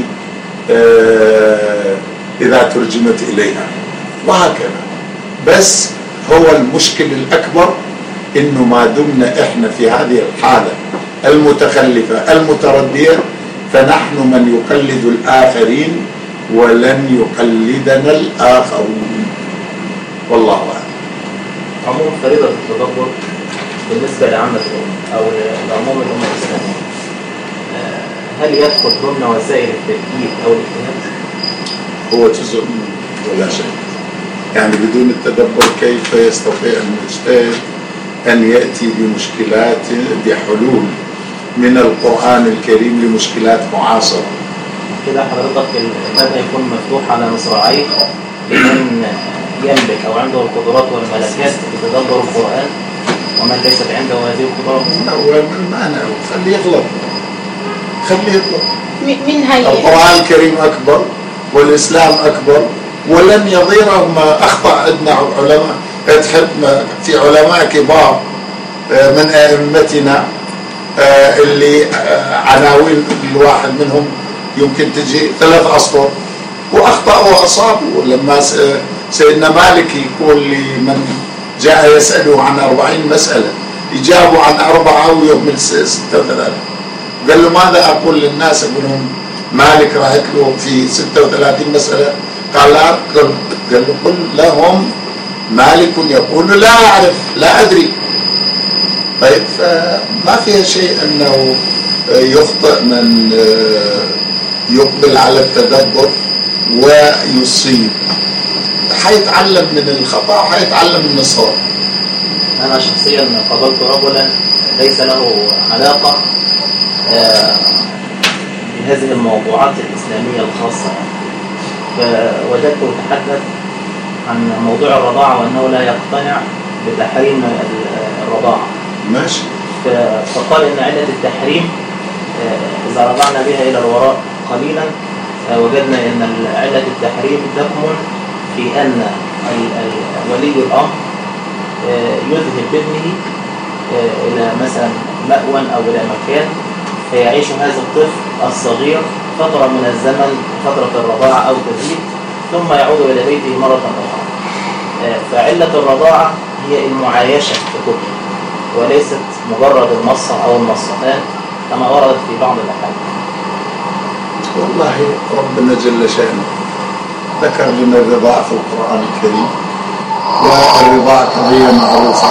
إذا ترجمت إليها، وهكذا. بس هو المشكل الأكبر إنه ما دمنا إحنا في هذه الحالة المتخلفة المتردية، فنحن من يقلد الآخرين ولن يقلدنا الآخرون، والله أعلم. عموم فريضة التدبر بالنسبة لعامة الأمة أو لعموم الأمة الإسلامية، هل يدخل ضمن وسائل التأكيد أو الاجتهاد؟ هو جزء ولا شيء. يعني بدون التدبر كيف يستطيع المجتهد أن يأتي بحلول من القرآن الكريم لمشكلات معاصرة؟ كده حضرتك الباب يكون مفتوح على مصراعيه لمن يملك أو عنده القدرات والملكات لتدبر القرآن، ومن ليست عنده هذه القدرات. ما أنا خليه يغلط، خليه يغلط. من هي القرآن الكريم أكبر والإسلام أكبر، ولن يضير ما أخطأ. عندنا علماء، في علماء كبار من أئمتنا اللي عناوين الواحد منهم يمكن تجي 3 أسطر، وأخطأوا وأصابوا. لما سيدنا مالك يقول لمن جاء يسأله عن 40 مسألة يجابوا عن 4 ويهمل 36. قال له ماذا أقول للناس؟ أقول لهم مالك رأيت له في 36 مسألة؟ قال لا، قال له قل لهم مالك يقول لا أعرف لا أدري. طيب فما فيها شيء أنه يخطئ من يقبل على التدبر ويصيب، حيتعلم من الخطأ حيتعلم من الصواب. أنا شخصيا قابلت رجلا ليس له علاقة بهذه الموضوعات الإسلامية الخاصة، فوجدته يتحدث عن موضوع الرضاعة وأنه لا يقتنع بتحريم الرضاعة. ماشي. فقال إن علة التحريم إذا رجعنا بها إلى الوراء قليلا وجدنا أن علة التحريم تكمن في أن ولي الأمر يذهب بابنه إلى مثلا مأوى أو إلى مكان فيعيش هذا الطفل الصغير فترة من الزمن، فترة الرضاعة أو تزيد، ثم يعود إلى بيته مرة أخرى. فعلة الرضاعة هي المعايشة بطفل وليست مجرد المصة أو المصتان كما وردت في بعض الأحاديث. والله ربنا جل شأنه ذكر لنا الرضاعة في القرآن الكريم، والرضاعة قضية معروفة،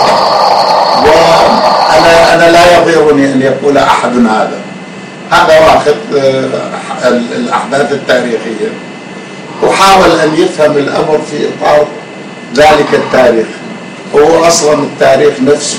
وأنا لا يضيرني أن يقول أحد هذا واخذ الأحداث التاريخية وحاول أن يفهم الأمر في إطار ذلك التاريخ. هو أصلا التاريخ نفسه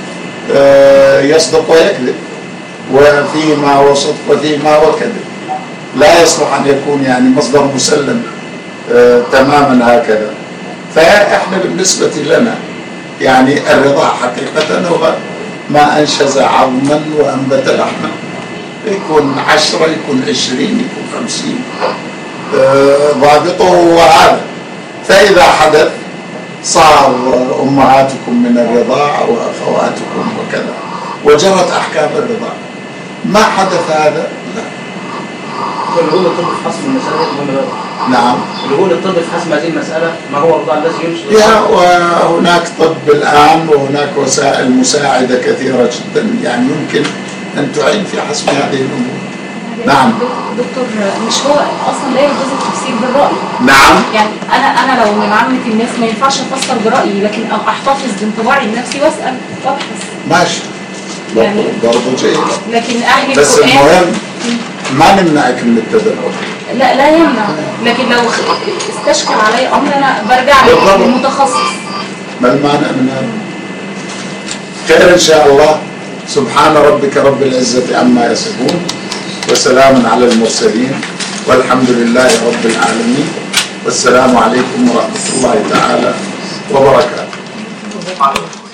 يصدق ويكذب، وفيه ما هو صدق وفيه ما هو كذب، لا يصلح أن يكون يعني مصدر مسلم تماما هكذا. فإحنا بالنسبة لنا يعني الرضاع حقيقة هو ما أنشز عظما وأنبت لحما، يكون 10 يكون 20 يكون 50 ضابطه هو هذا. فإذا حدث صار أمهاتكم من الرضاع وأخواتكم وكذا وجرت أحكام الرضاع. ما حدث هذا لا. الهول الطب في حسم المسألة مهمة. نعم. الهول الطب في حسم هذه المسألة ما هو الرضاع الذي ينشد؟ وهناك طب الآن وهناك وسائل مساعدة كثيرة جدا يعني يمكن أن تعين في حسم هذه الأمور. نعم. دكتور مش هو أصلا لا يجوز التفسير بالرأي؟ نعم. يعني أنا لو من عامة الناس ما ينفعش أفسر برأيي، لكن أحتفظ بانطباعي لنفسي وأسأل وأبحث. ماشي. يعني برضه جيد. لكن أهل بس القرآن المهم ما نمنعك من التدبر. لا يمنع، لكن لو استشكل علي أمر أنا برجع للمتخصص. ما المعنى من هذا؟ خير إن شاء الله. سبحان ربك رب العزة عما يصفون وسلام على المرسلين والحمد لله رب العالمين والسلام عليكم ورحمة الله تعالى وبركاته.